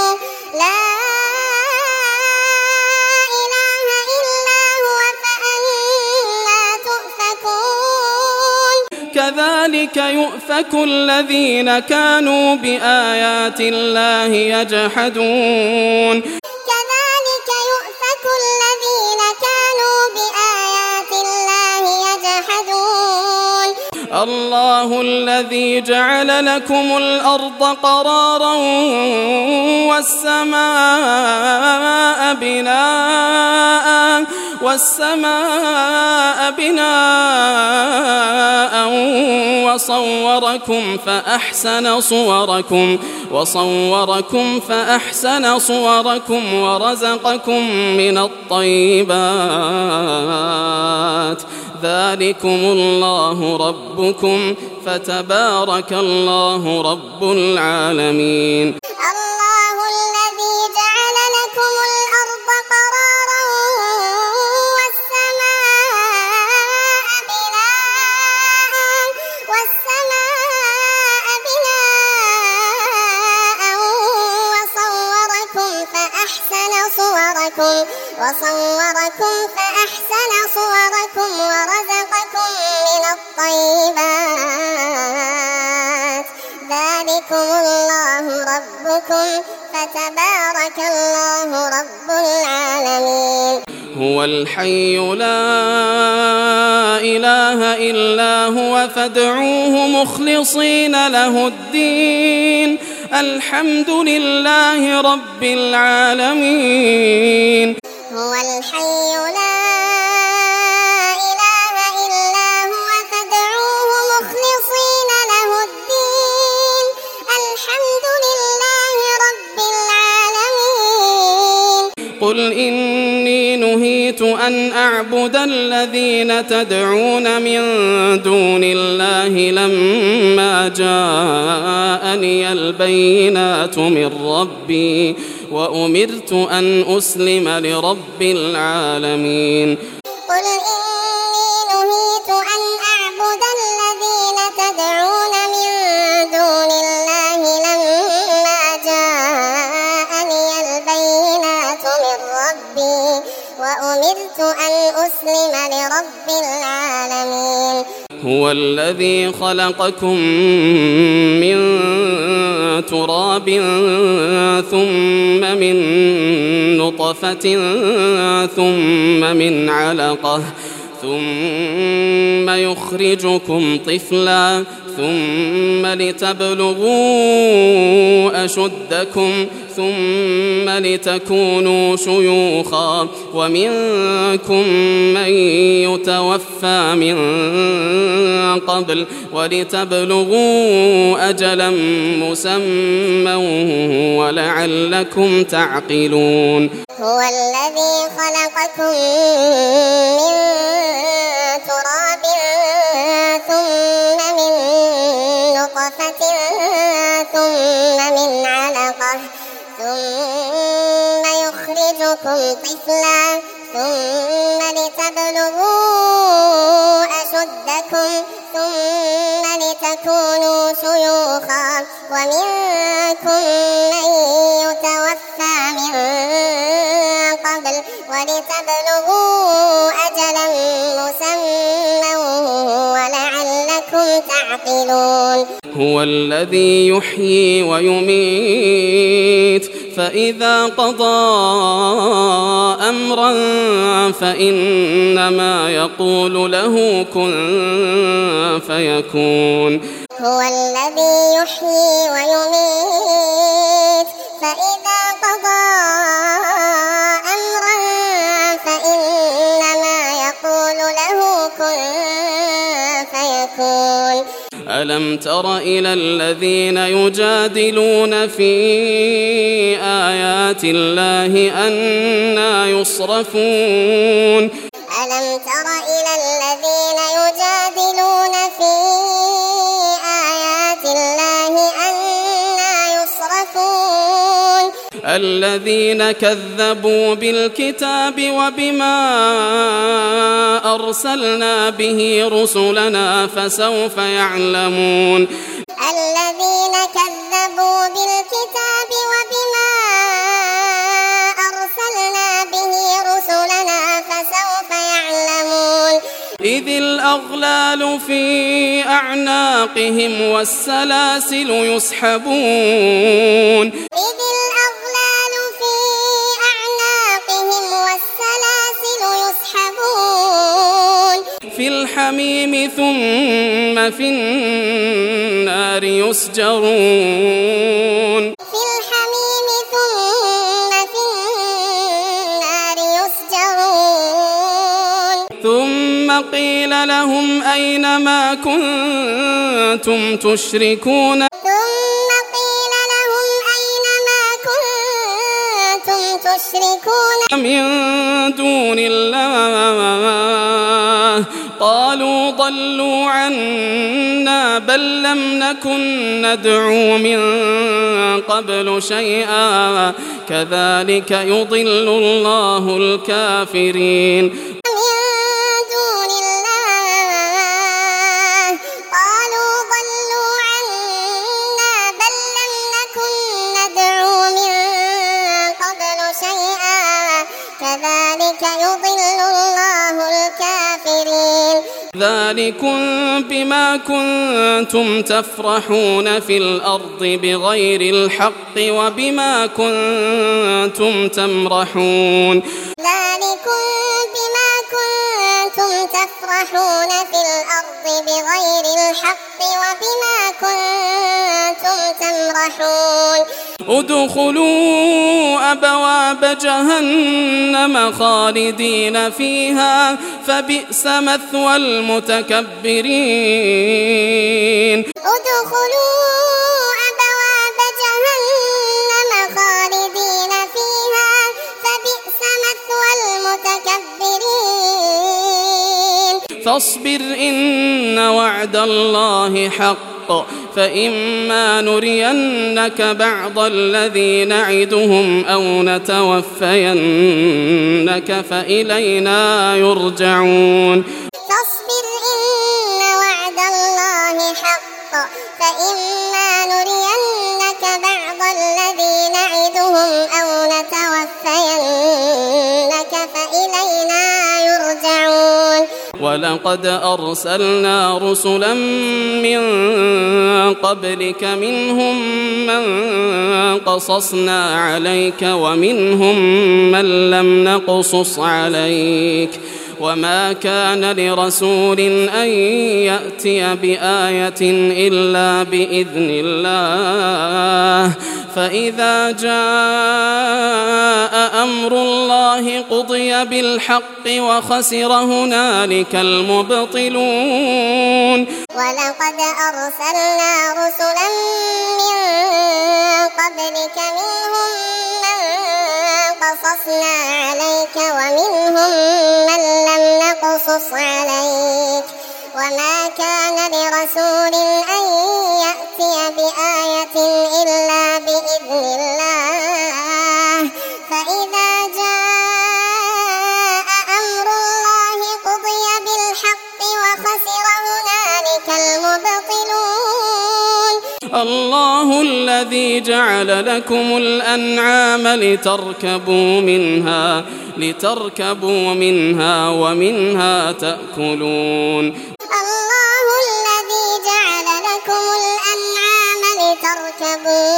هو فأنا تؤفكون كذلك يؤفك الذين كانوا بآيات الله يجحدون كذلك يؤفك الذين كانوا بآيات الله يجحدون الله الذي جعل لكم الأرض قرارا والسماء بناء وصوركم فأحسن صوركم ورزقكم من الطيبات ذلكم الله ربكم فتبارك الله رب العالمين الله الذي جعل لكم الأرض قرارا والسماء بناء وصوركم فأحسن صوركم ورزقكم من الطيبات ذلكم الله ربكم فتبارك الله رب العالمين هو الحي لا إله إلا هو فادعوه مخلصين له الدين الحمد لله رب العالمين هو الحي لا إله إلا هو فادعوه مخلصين له الدين الحمد لله رب العالمين قل إني نهيت أن أعبد الذين تدعون من دون الله لما جاءني البينات من ربي وأمرت أن أسلم لرب العالمين قل إني نهيت أن أعبد الذين تدعون من دون الله لما جاءني البينات من ربي وأمرت أن أسلم لرب العالمين هو الذي خلقكم من تراب ثم من نطفة ثم من علقة ثم يخرجكم طفلا ثم لتبلغوا أشدكم ثم لتكونوا شيوخا ومنكم من يتوفى من قبل ولتبلغوا أجلا مسمى ولعلكم تعقلون. هو الذي خلقكم من تراب ثم من نطفة ثم من علقة ثم يخرجكم طفلا ثم لتبلغوا أشدكم ثم لتكونوا شيوخا ومنكم من يتوفى من قبل ولتبلغوا أجلا مسمى ولعلكم تعقلون. هو الذي يحيي ويميت فإذا قضى أمرا فإنما يقول له كن فيكون. هو الذي يحيي ويميت فإذا قضى أمرا فإنما يقول له كن فيكون. ألم تر إلى الذين يجادلون في آيات الله أنى يصرفون. ألم تر إلى الذين يجادلون في آيات الله أنى يصرفون. الذين كذبوا بالكتاب وبما أرسلنا به رسلنا فسوف يعلمون. الذين كذبوا بالكتاب وبما أرسلنا به رسلنا فسوف يعلمون. إذ الأغلال في أعناقهم والسلاسل يسحبون. إذ الأغلال في أعناقهم والسلاسل يسحبون. في الحميم ثم في النار يسجرون. في الحميم ثم في النار يسجرون. ثم قيل لهم أين ما كنتم تشركون. ثم قيل لهم أين ما كنتم تشركون من دون الله قالوا ضلوا عنا بل لم نكن ندعو من قبل شيئا كذلك يضل الله الكافرين. كذلك يضل الله الكافرين. ذلكم بما كنتم تفرحون في الأرض بغير الحق وبما كنتم تمرحون. ذلكم بما كنتم تفرحون في الأرض بغير الحق وبما كنتم تمرحون. ادخلوا أبواب جهنم خالدين فيها فبئس مثوى المتكبرين. ادخلوا أبواب جهنم خالدين فيها فبئس مثوى المتكبرين. فاصبر إن وعد الله حق فإما نرينك بعض الذي نعدهم أو نتوفينك فإلينا يرجعون. فاصبر إن وعد الله حق فإما نرينك بعض الذي نعدهم أو نتوفينك فإلينا يرجعون. ولقد أرسلنا رسلا من قبلك منهم من قصصنا عليك ومنهم من لم نقصص عليك وما كان لرسول أن يأتي بآية إلا بإذن الله فإذا جاء أمر الله قضي بالحق وخسر هنالك المبطلون. ولقد أرسلنا رسلا من قبلك منهم من قصصنا عليك ومنهم من لم نقصص عليك وما كان لرسول أن يأتي بآية إلا بإذن الله فإذا جاء أمر الله قضي بالحق وخسر هنالك المبطلون. الله الذي جعل لكم الأنعام لتركبوا منها ومنها تأكلون. الله الذي جعل لكم الأنعام لتركبوا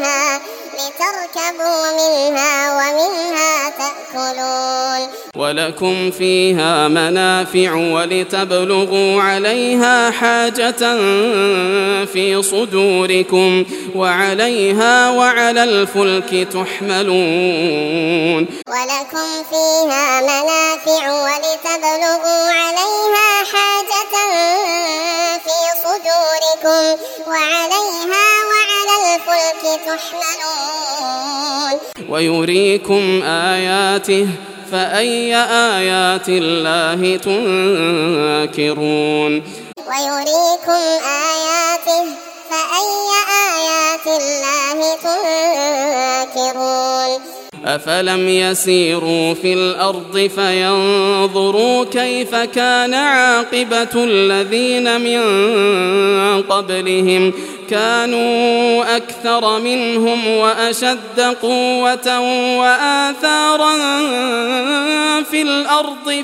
منها ومنها تأكلون. ولكم فيها منافع ولتبلغوا عليها حاجة في صدوركم وعليها وعلى الفلك تحملون. ولكم فيها منافع ولتبلغوا عليها حاجة في صدوركم وعليها وعلى الفلك تحملون. ويريكم آياته فأي آيات الله تنكرون. ويريكم آياته فأي آيات الله تنكرون. أفلم يسيروا في الأرض فينظروا كيف كان عاقبة الذين من قبلهم كانوا أكثر منهم وأشد قوة وآثارا في الأرض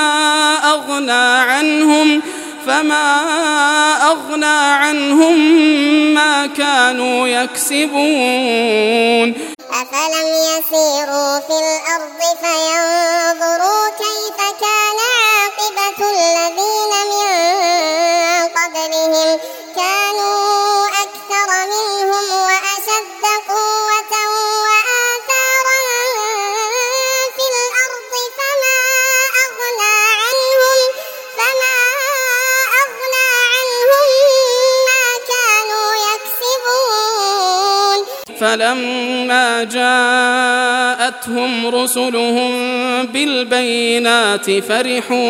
فما أغنى عنهم ما كانوا يكسبون. أفلم يسيروا في الأرض فينظروا كيف كان عاقبة الذين من قبلهم كانوا أكثر منهم وأشد قوة وآثارا في الأرض فما أغنى عنهم ما كانوا يكسبون. فلما جاءتهم رسلهم بالبينات فرحوا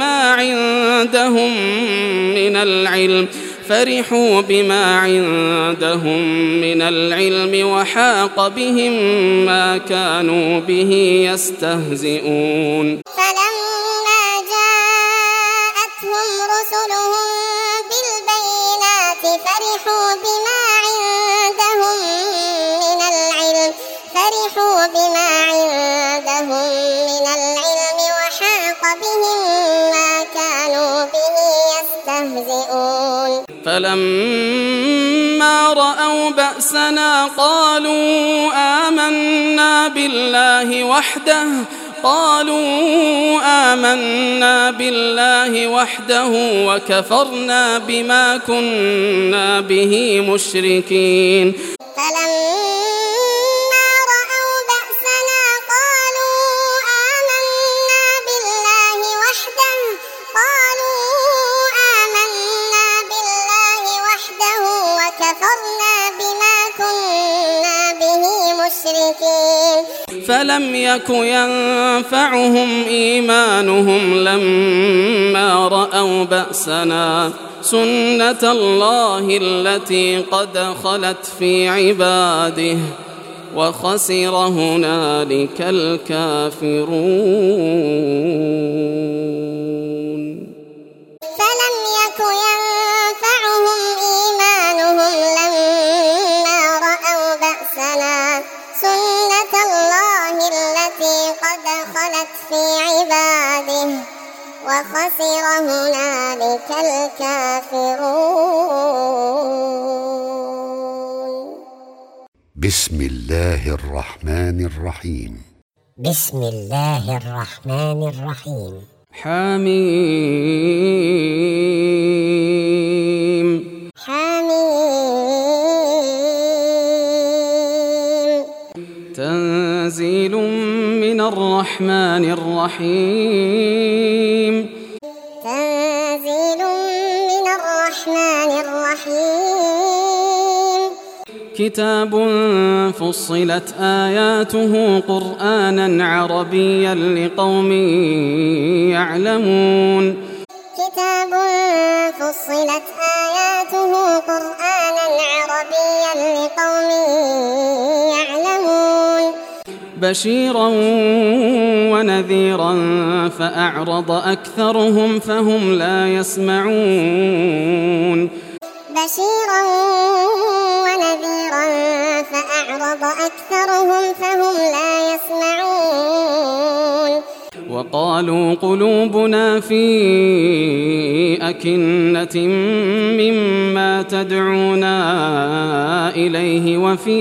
بما عندهم من العلم وحاق بهم ما كانوا به يستهزئون. فلما جاءتهم رسلهم بالبينات فرحوا بما عندهم من العلم وحاق بهم ما كانوا به يستهزئون. فلما رأوا بأسنا قالوا آمنا بالله وحده وكفرنا بما كنا به مشركين. فلما رأوا بأسنا قالوا آمنا بالله وحده وكفرنا بما كنا به مشركين. فلم يك ينفعهم إيمانهم لما رأوا بأسنا سنة الله التي قد خلت في عباده وخسر هنالك الكافرون. فلم يك ينفعهم إيمانهم لما رأوا بأسنا سنة الله التي قد خلت في عباده وخسر هنالك الكافرون. بسم الله الرحمن الرحيم. بسم الله الرحمن الرحيم. حميم. حميم. تنزيل من الرحمن الرحيم. تنزيل من الرحمن الرحيم. كتاب فصلت آياته قرآنا عربيا لقوم يعلمون. كتاب فصلت آياته قرآنا عربيا لقوم يعلمون. بشيرا ونذيرا فأعرض أكثرهم فهم لا يسمعون. بشيرا ونذيرا فأعرض أكثرهم فهم لا يسمعون. وقالوا قلوبنا في أكنة مما تدعونا إليه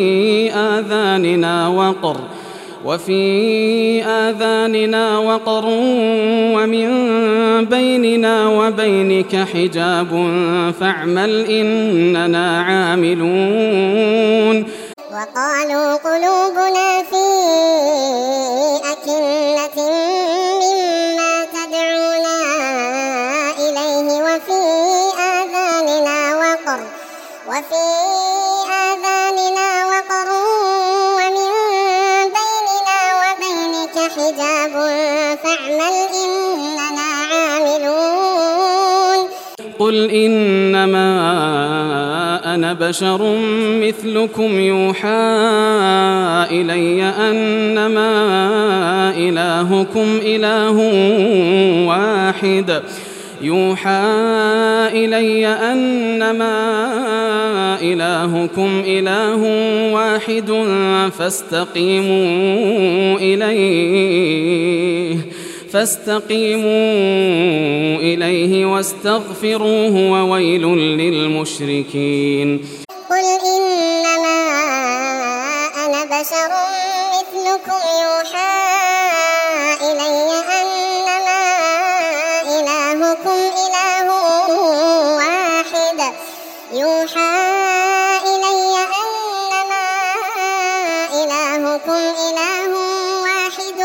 وفي آذاننا وقر ومن بيننا وبينك حجاب فاعمل إننا عاملون. وقالوا قلوبنا في أكنة مما تدعونا إليه وفي آذاننا وقر ومن بيننا وبينك حجاب فاعمل إننا عاملون. قل إنما أنا بشر مثلكم يوحى إلي أنما إلهكم إله واحد فاستقيموا إليه واستغفروه وويل للمشركين. قل إنما أنا بشر مثلكم يوحى إلي أنما إلهكم إله واحد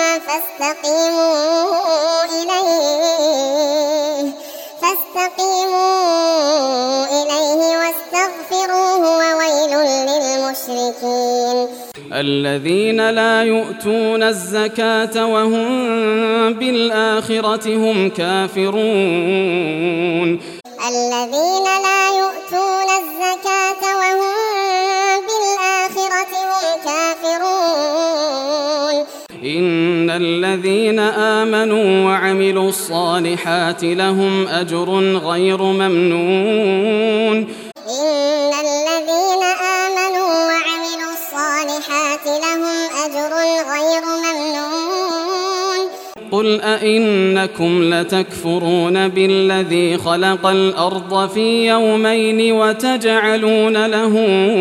فاستقيموا إليه واستغفروه وويل للمشركين. الذين لا يؤتون الزكاة وهم بالآخرة هم كافرون. الذين لا يؤتون الزكاة وهم بالآخرة هم كافرون. إن الذين آمنوا وعملوا الصالحات لهم أجر غير ممنون. إن الذين آمنوا وعملوا الصالحات لهم أجر غير ممنون. قل أئنكم لتكفرون بالذي خلق الأرض في يومين وتجعلون له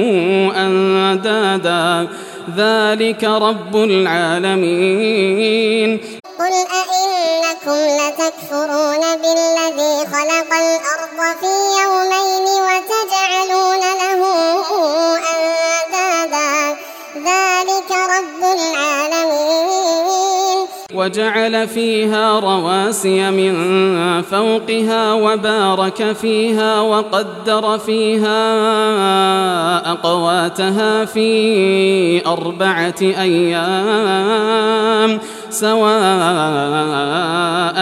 أندادا ذلك رب العالمين. قل أئنكم لتكفرون بالذي خلق الأرض في يومين وتجعلون له أندادا ذلك رب العالمين. وجعل فيها رواسي من فوقها وبارك فيها وقدر فيها أقواتها في 4 أيام سواء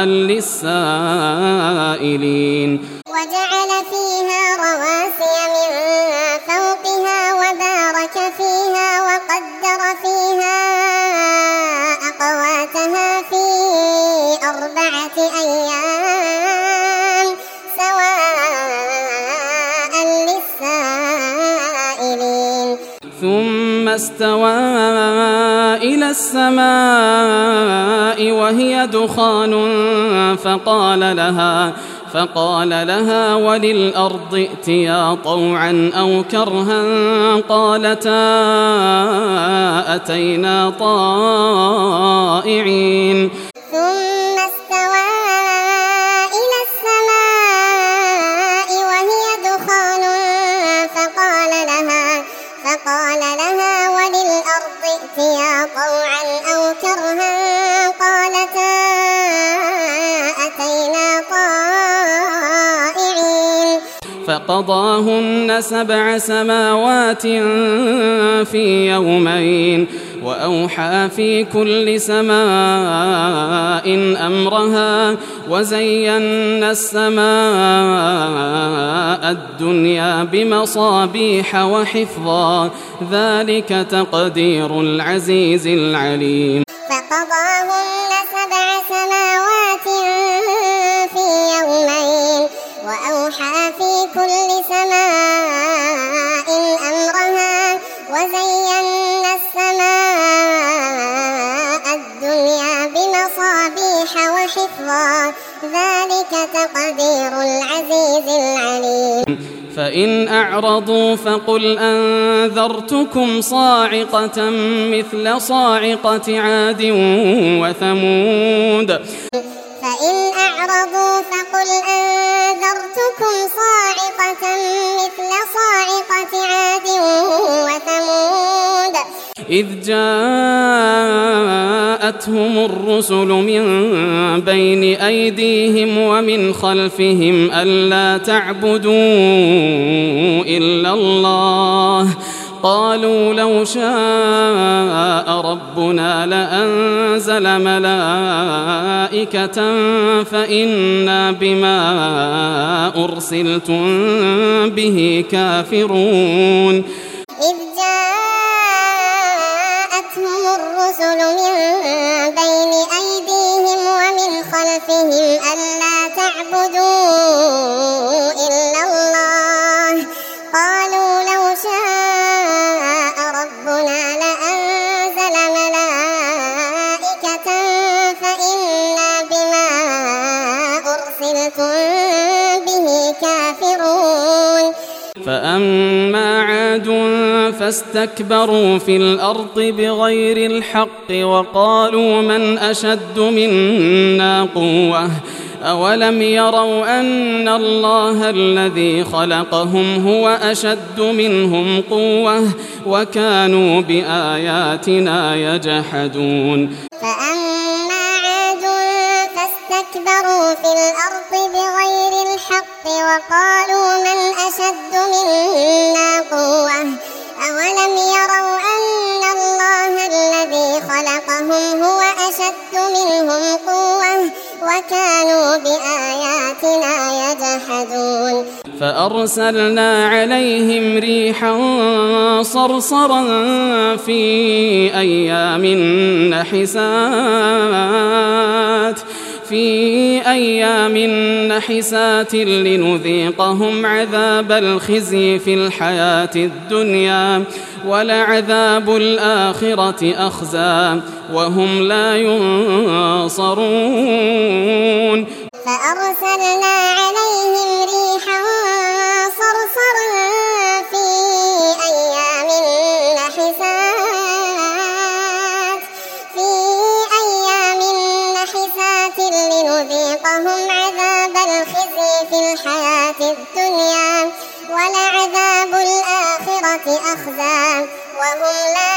للسائلين. وجعل فيها رواسي من فوقها وبارك فيها وقدر فيها أقواتها في 4 أيام سواء للسائلين. ثم استوى إلى السماء وهي دخان فقال لها وللأرض ائتيا طوعا أو كرها قالتا أتينا طائعين. ثم استوى فقضاهن 7 سماوات في يومين وأوحى في كل سماء أمرها وزينا السماء الدنيا بمصابيح وحفظا ذلك تقدير العزيز العليم فقضاهن 7 سماوات في يومين وأوحى في كل سماء أمرها وزينا السماء الدنيا بمصابيح وحفظا ذلك تقدير العزيز العليم فإن أعرضوا فقل أنذرتكم صاعقة مثل صاعقة عاد وثمود فإن أعرضوا فقل أنذرتكم صاعقة مثل صاعقة عاد وثمود إذ جاءتهم الرسل من بين أيديهم ومن خلفهم ألا تعبدوا إلا الله قالوا لو شاء ربنا لأنزل ملائكة فإنا بما أرسلتم به كافرون إذ جاءتهم الرسل من بين أيديهم ومن خلفهم ألا تعبدوا إلا الله قالوا لو شاء ربنا لأنزل ملائكة فإنا بما أرسلتم به كافرون فأما عاد فاستكبروا في الأرض بغير الحق وقالوا من أشد منا قوة أولم يروا أن الله الذي خلقهم هو أشد منهم قوة وكانوا بآياتنا يجحدون فأما عاد فاستكبروا في الأرض بغير الحق وقالوا من أشد منا قوة أولم يروا أن الله الذي خلقهم هو أشد منهم قوة وكانوا بآياتنا يجحدون فأرسلنا عليهم ريحا صرصرا في أيام نحسات لنذيقهم عذاب الخزي في الحياة الدنيا ولعذاب الآخرة أخزى وهم لا ينصرون فأرسلنا عليهم ريحا صرصرا في أيام نحسات لنذيقهم عذاب الخزي في الحياة الدنيا ولعذاب الآخرة أخزى وهم لا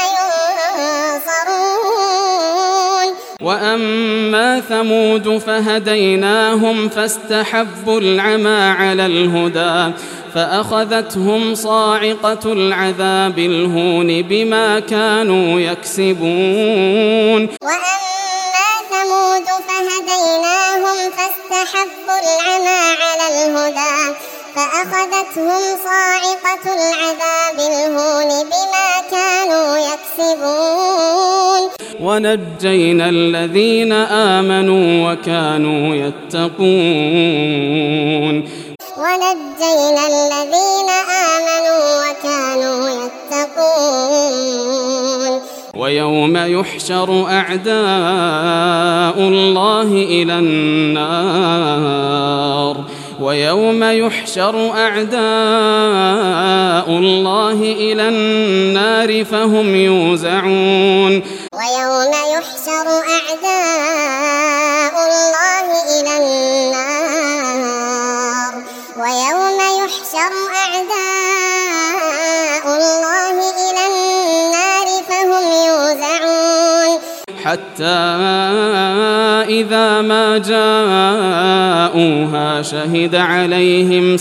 ينصرون وأما ثمود فهديناهم فاستحبوا العمى على الهدى فأخذتهم صاعقة العذاب الهون بما كانوا يكسبون وأما ثمود فهديناهم فاستحبوا العمى على الهدى فأخذتهم صاعقة العذاب الهون بما كانوا يكسبون ونجينا الذين آمنوا وكانوا يتقون ويوم يحشر أعداء الله إلى النار فهم يوزعون حتى إذا ما جاءوها شهد عليهم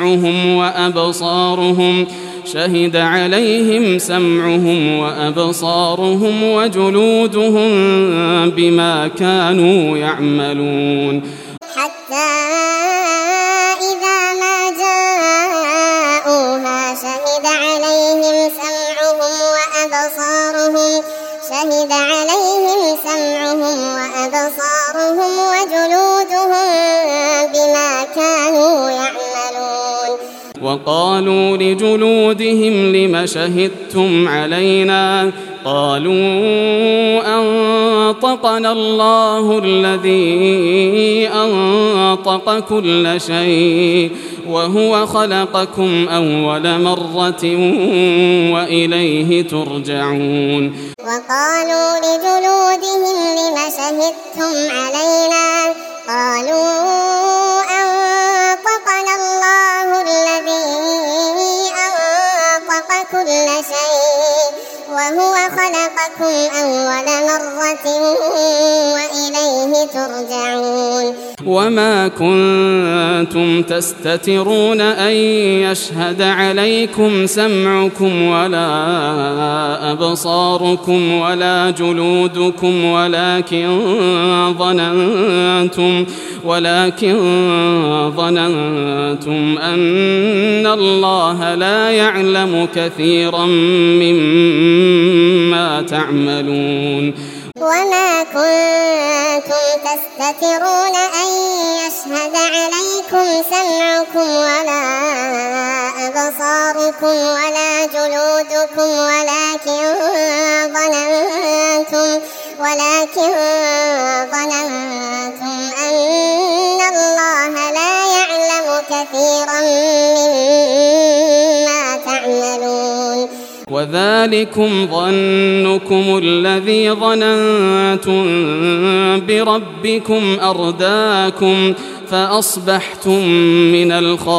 سمعهم وأبصارهم وجلودهم بما كانوا يعملون حتى إذا ما جاءوها شهد عليهم سمعهم وأبصارهم وجلودهم بما كانوا يعملون وقالوا لجلودهم لم شهدتم علينا قالوا أنطقنا الله الذي أنطق كل شيء وهو خلقكم أول مرة وإليه ترجعون وقالوا لجلودهم لم شهدتم علينا قالوا أنطقنا الله الذي أنطق كل شيء وهو خلقكم أول مرة وإليه ترجعون وما كنتم تستترون أن يشهد عليكم سمعكم ولا أبصاركم ولا جلودكم ولكن ظننتم أن الله لا يعلم كثيرا مما تعملون وما كنتم تستترون أن يشهد عليكم سمعكم ولا أبصاركم ولا جلودكم ولكن ظننتم أن الله لا يعلم كثيرا مما تعملون وذلكم ظنكم الذي ظننتم بربكم أرداكم فأصبحتم من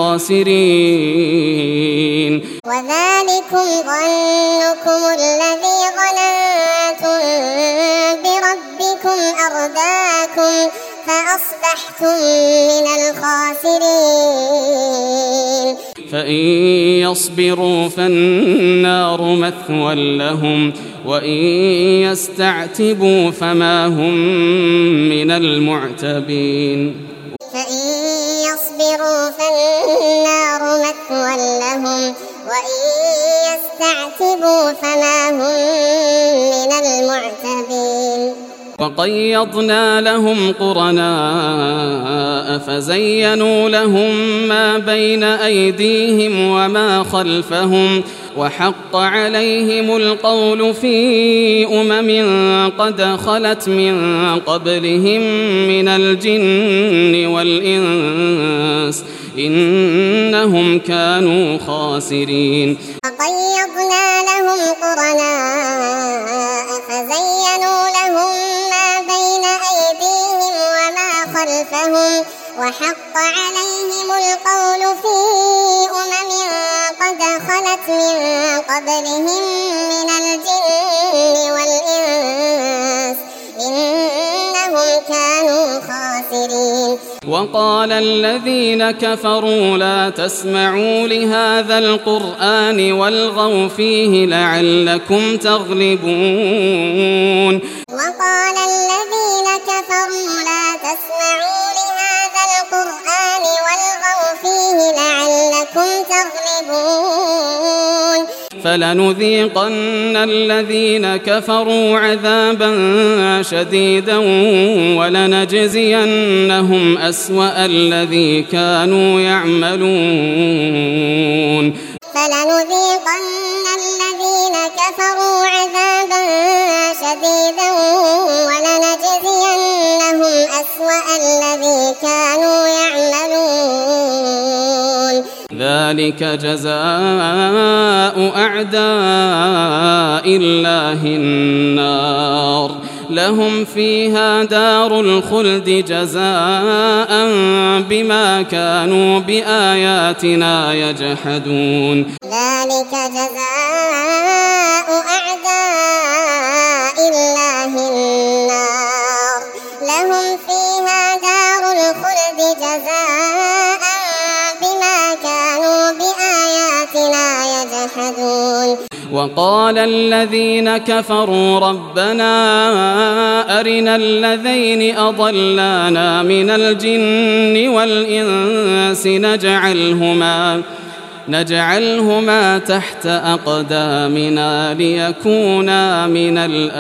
الخاسرين وذلكم ظنكم الذي ظننتم بربكم أرداكم فأصبحتم من الخاسرين فإن يصبروا فالنار مثوى لهم وإن يستعتبوا فما هم من المعتبين فإن يصبروا فالنار مثوى لهم وإن يستعتبوا فما هم من المعتبين وقيضنا لهم قرناء فزينوا لهم ما بين أيديهم وما خلفهم وحق عليهم القول في قد خلت من قبلهم من الجن والإنس إنهم كانوا خاسرين وقيضنا لهم قرناء فزينوا لهم ما بين أيديهم وما خلفهم وحق عليهم القول في قد خلت من قبلهم من الجن والإنس إنهم كانوا خاسرين وقال الذين كفروا لا تسمعوا لهذا القرآن والغوا فيه لعلكم تغلبون وقال الذين كفروا لا تسمعوا لهذا القرآن والغوا فيه لعلكم تغلبون فلنذيقن الذين كفروا عذابا شديدا ولنجزينهم أسوأ الذي كانوا يعملون فلنذيقن الذين كفروا عذابا شديدا ولنجزينهم أسوأ الذي كانوا يعملون ذلك جزاء أعداء الله النار لهم فيها دار الخلد جزاء بما كانوا بآياتنا يجحدون ذلك جزاء أعداء الله النار لهم وقال الذين كفروا ربنا أرنا الذين أضلانا من الجن والإنس نجعلهما تحت أقدامنا ليكونا من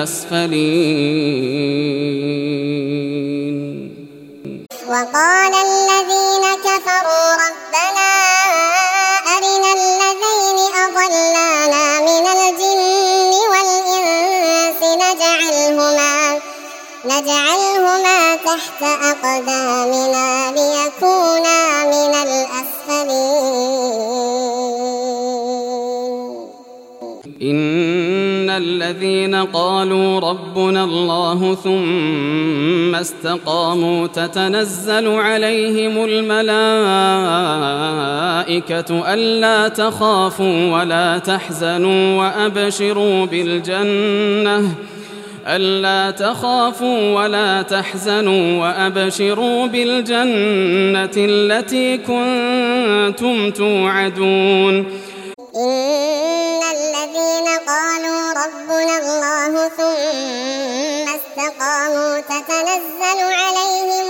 الأسفلين. وقال الذين كفروا ربنا أرنا الذين أضلانا من الجن والإنس نجعلهما تحت أقدامنا ليكونا من الأسفلين. إن الذين قالوا ربنا الله ثم استقاموا تتنزل عليهم الملائكة ألا تخافوا ولا تحزنوا وأبشروا بالجنة التي كنتم توعدون. إن الذين قالوا ربنا الله ثم استقاموا تتنزل عليهم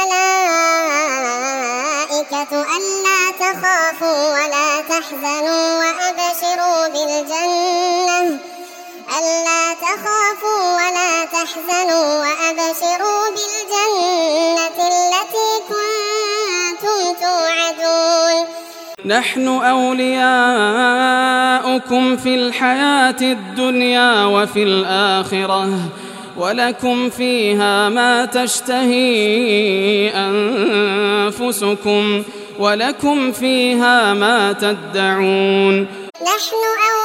الملائكة ألا تخافوا ولا تحزنوا وأبشروا بالجنة التي كنتم توعدون. نحن أولياؤكم في الحياة الدنيا وفي الآخرة ولكم فيها ما تشتهي أنفسكم ولكم فيها ما تدعون. نحن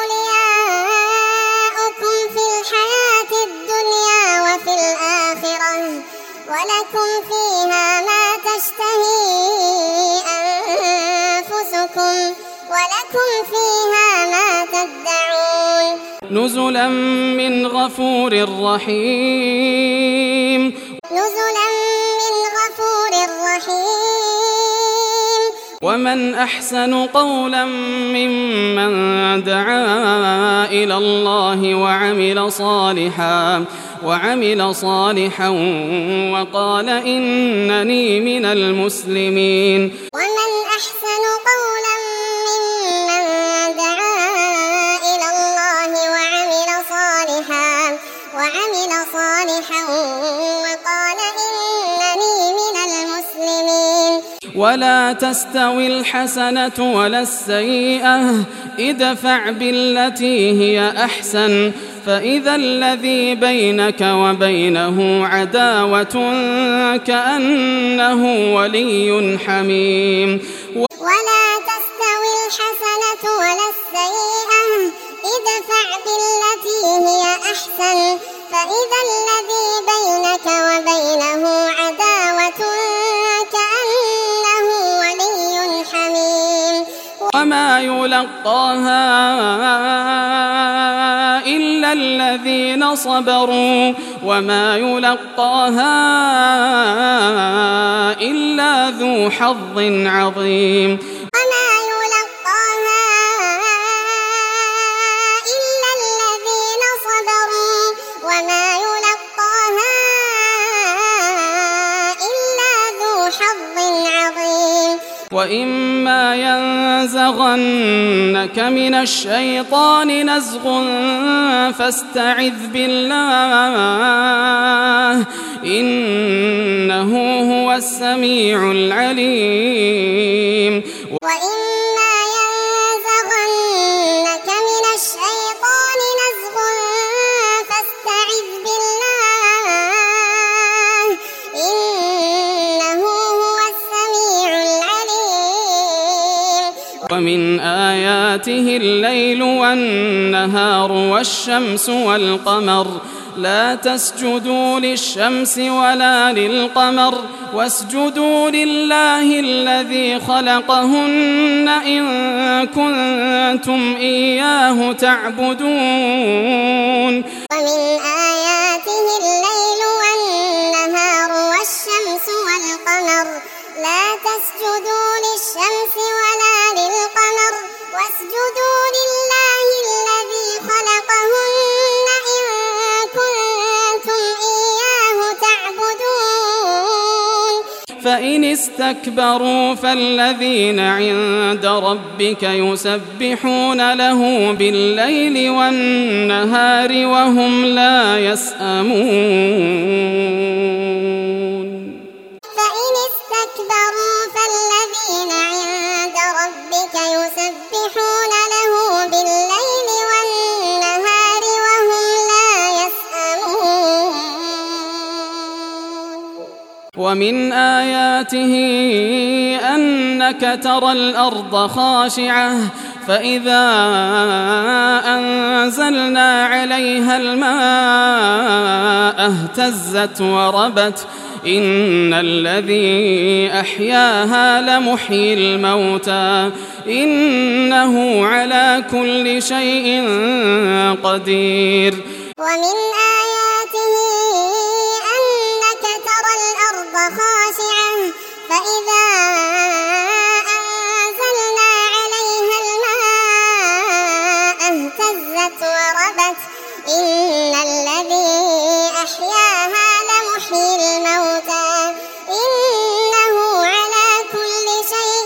أولياؤكم في الحياة الدنيا وفي الآخرة ولكم فيها ما تشتهي أنفسكم ولكم فيها ما تدعون. نزلا من غفور رحيم. ومن أحسن قولا ممن دعا إلى الله وعمل صالحا وقال إنني من المسلمين. ومن أحسن قولا ممن دعا إلى الله وعمل صالحا وقال إنني من المسلمين. ولا تستوي الحسنة ولا السيئة ادفع بالتي هي أحسن فإذا الذي بينك وبينه عداوة كأنه ولي حميم. ولا تستوي الحسنة ولا السيئة ادفع بالتي هي أحسن فإذا الذي بينك وبينه عداوة كأنه ولي حميم. وما يلقاها إلا الذين صبروا وما يلقاها إلا ذو حظ عظيم. وما يلقاها إلا الذين صبروا وما يلقاها إلا ذو حظ عظيم. وإما ينزغنك من الشيطان نزغ فاستعذ بالله إنه هو السميع العليم. وإما ينزغنك من الشيطان نزغ فاستعذ بالله إنه هو السميع العليم. ومن آياته الليل والنهار والشمس والقمر لا تسجدوا للشمس ولا للقمر واسجدوا لله الذي خلقهن إن كنتم إياه تعبدون. ومن آياته الليل والنهار والشمس والقمر لا تسجدوا للشمس ولا للقمر واسجدوا لله الذي فإن استكبروا فالذين عند ربك يسبحون له بالليل والنهار وهم لا يسأمون فإن استكبروا فالذين عند ربك يسبحون له بالليل والنهار وهم لا يسأمون ومن آياته أنك ترى الأرض خاشعة فإذا أنزلنا عليها الماء اهتزت وربت إن الذي أحياها لمحيي الموتى إنه على كل شيء قدير ومن آياته أنك ترى الأرض خاشعة فإذا أنزلنا عليها الماء اهتزت وربت إن الذي أحياها لمحيي الموتى إنه على كل شيء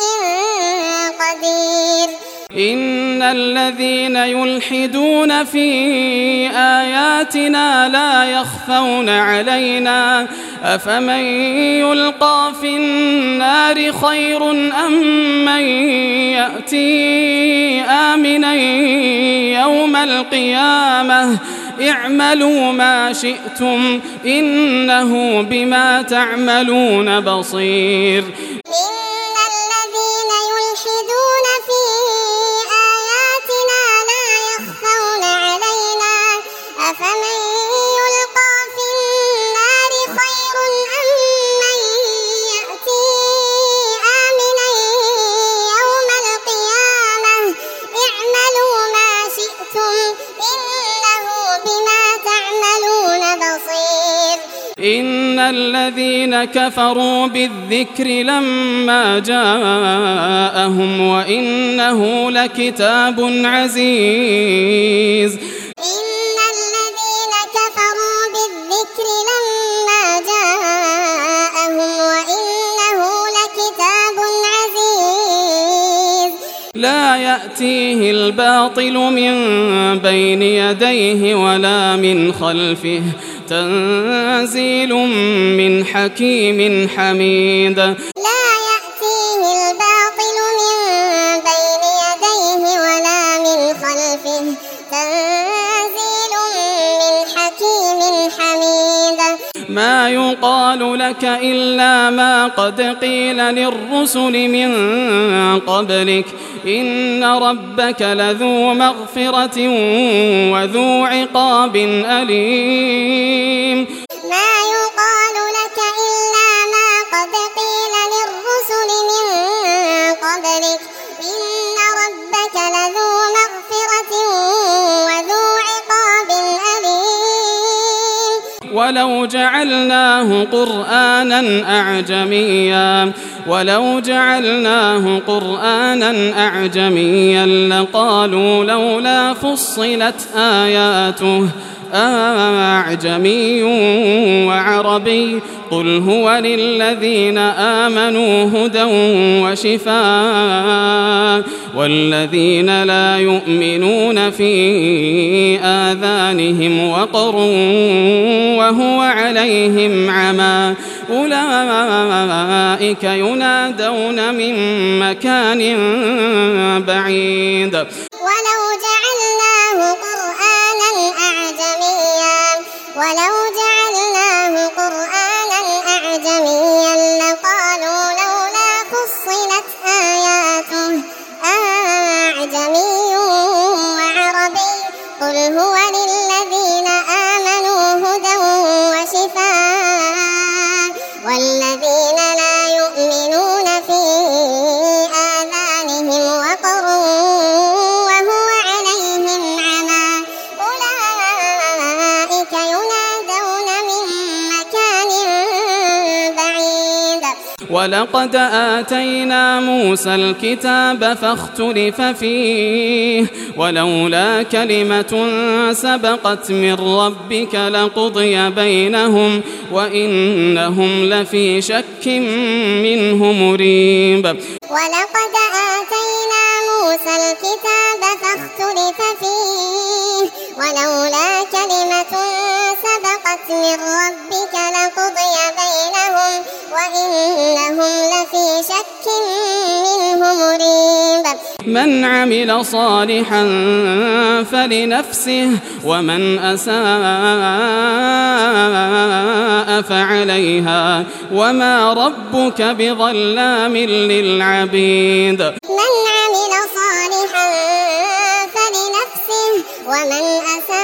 قدير إن الذين يلحدون في آياتنا لا يخفون علينا أفمن يلقى في النار خير أم من يأتي آمنا يوم القيامة اعملوا ما شئتم إنه بما تعملون بصير إن الذين يلحدون في آياتنا لا يخفون علينا أفمن يلقى في النار خير أم من يأتي آمنا يوم القيامة اعملوا ما شئتم إنه بما تعملون بصير إن الذين كفروا بالذكر لما جاءهم وإنه لكتاب عزيز إن الذين كفروا بالذكر لما جاءهم وإنه لكتاب عزيز لا يأتيه الباطل من بين يديه ولا من خلفه تنزيل من حكيم حميد لا يأتيه الباطل من بين يديه ولا من خلفه تنزيل من حكيم حميد ما يقال لك إلا ما قد قيل للرسل من قبلك إن ربك لذو مغفرة وذو عقاب أليم ما يقال لك إلا ما قد قيل للرسل من قبلك إن ربك لذو مغفرة وذو عقاب أليم ولو جعلناه قرآنا أعجميا لقالوا لولا فصلت آياته أعجمي وعربي قل هو للذين آمنوا هدى وشفاء والذين لا يؤمنون في آذانهم وقر وهو عليهم عمى أولئك ينادون من مكان بعيد ولو جعلناه قرآنا أعجميا لقالوا لولا فصلت آياته أعجمي وعربي قل هو للذين آمنوا هدى وشفاء والذين لا يؤمنون في آذانهم وقر ولقد آتينا موسى الكتاب فاختلف فيه ولولا كلمة سبقت من ربك لقضي بينهم وإنهم لفي شك منه مريب. ولقد آتينا موسى الكتاب فاختلف فيه ولولا كلمة سبقت من ربك لقضي بينهم وإنهم لفي شك منه مريب. من عمل صالحا فلنفسه ومن أساء فعليها وما ربك بظلام للعبيد. من عمل صالحا فلنفسه ومن أساء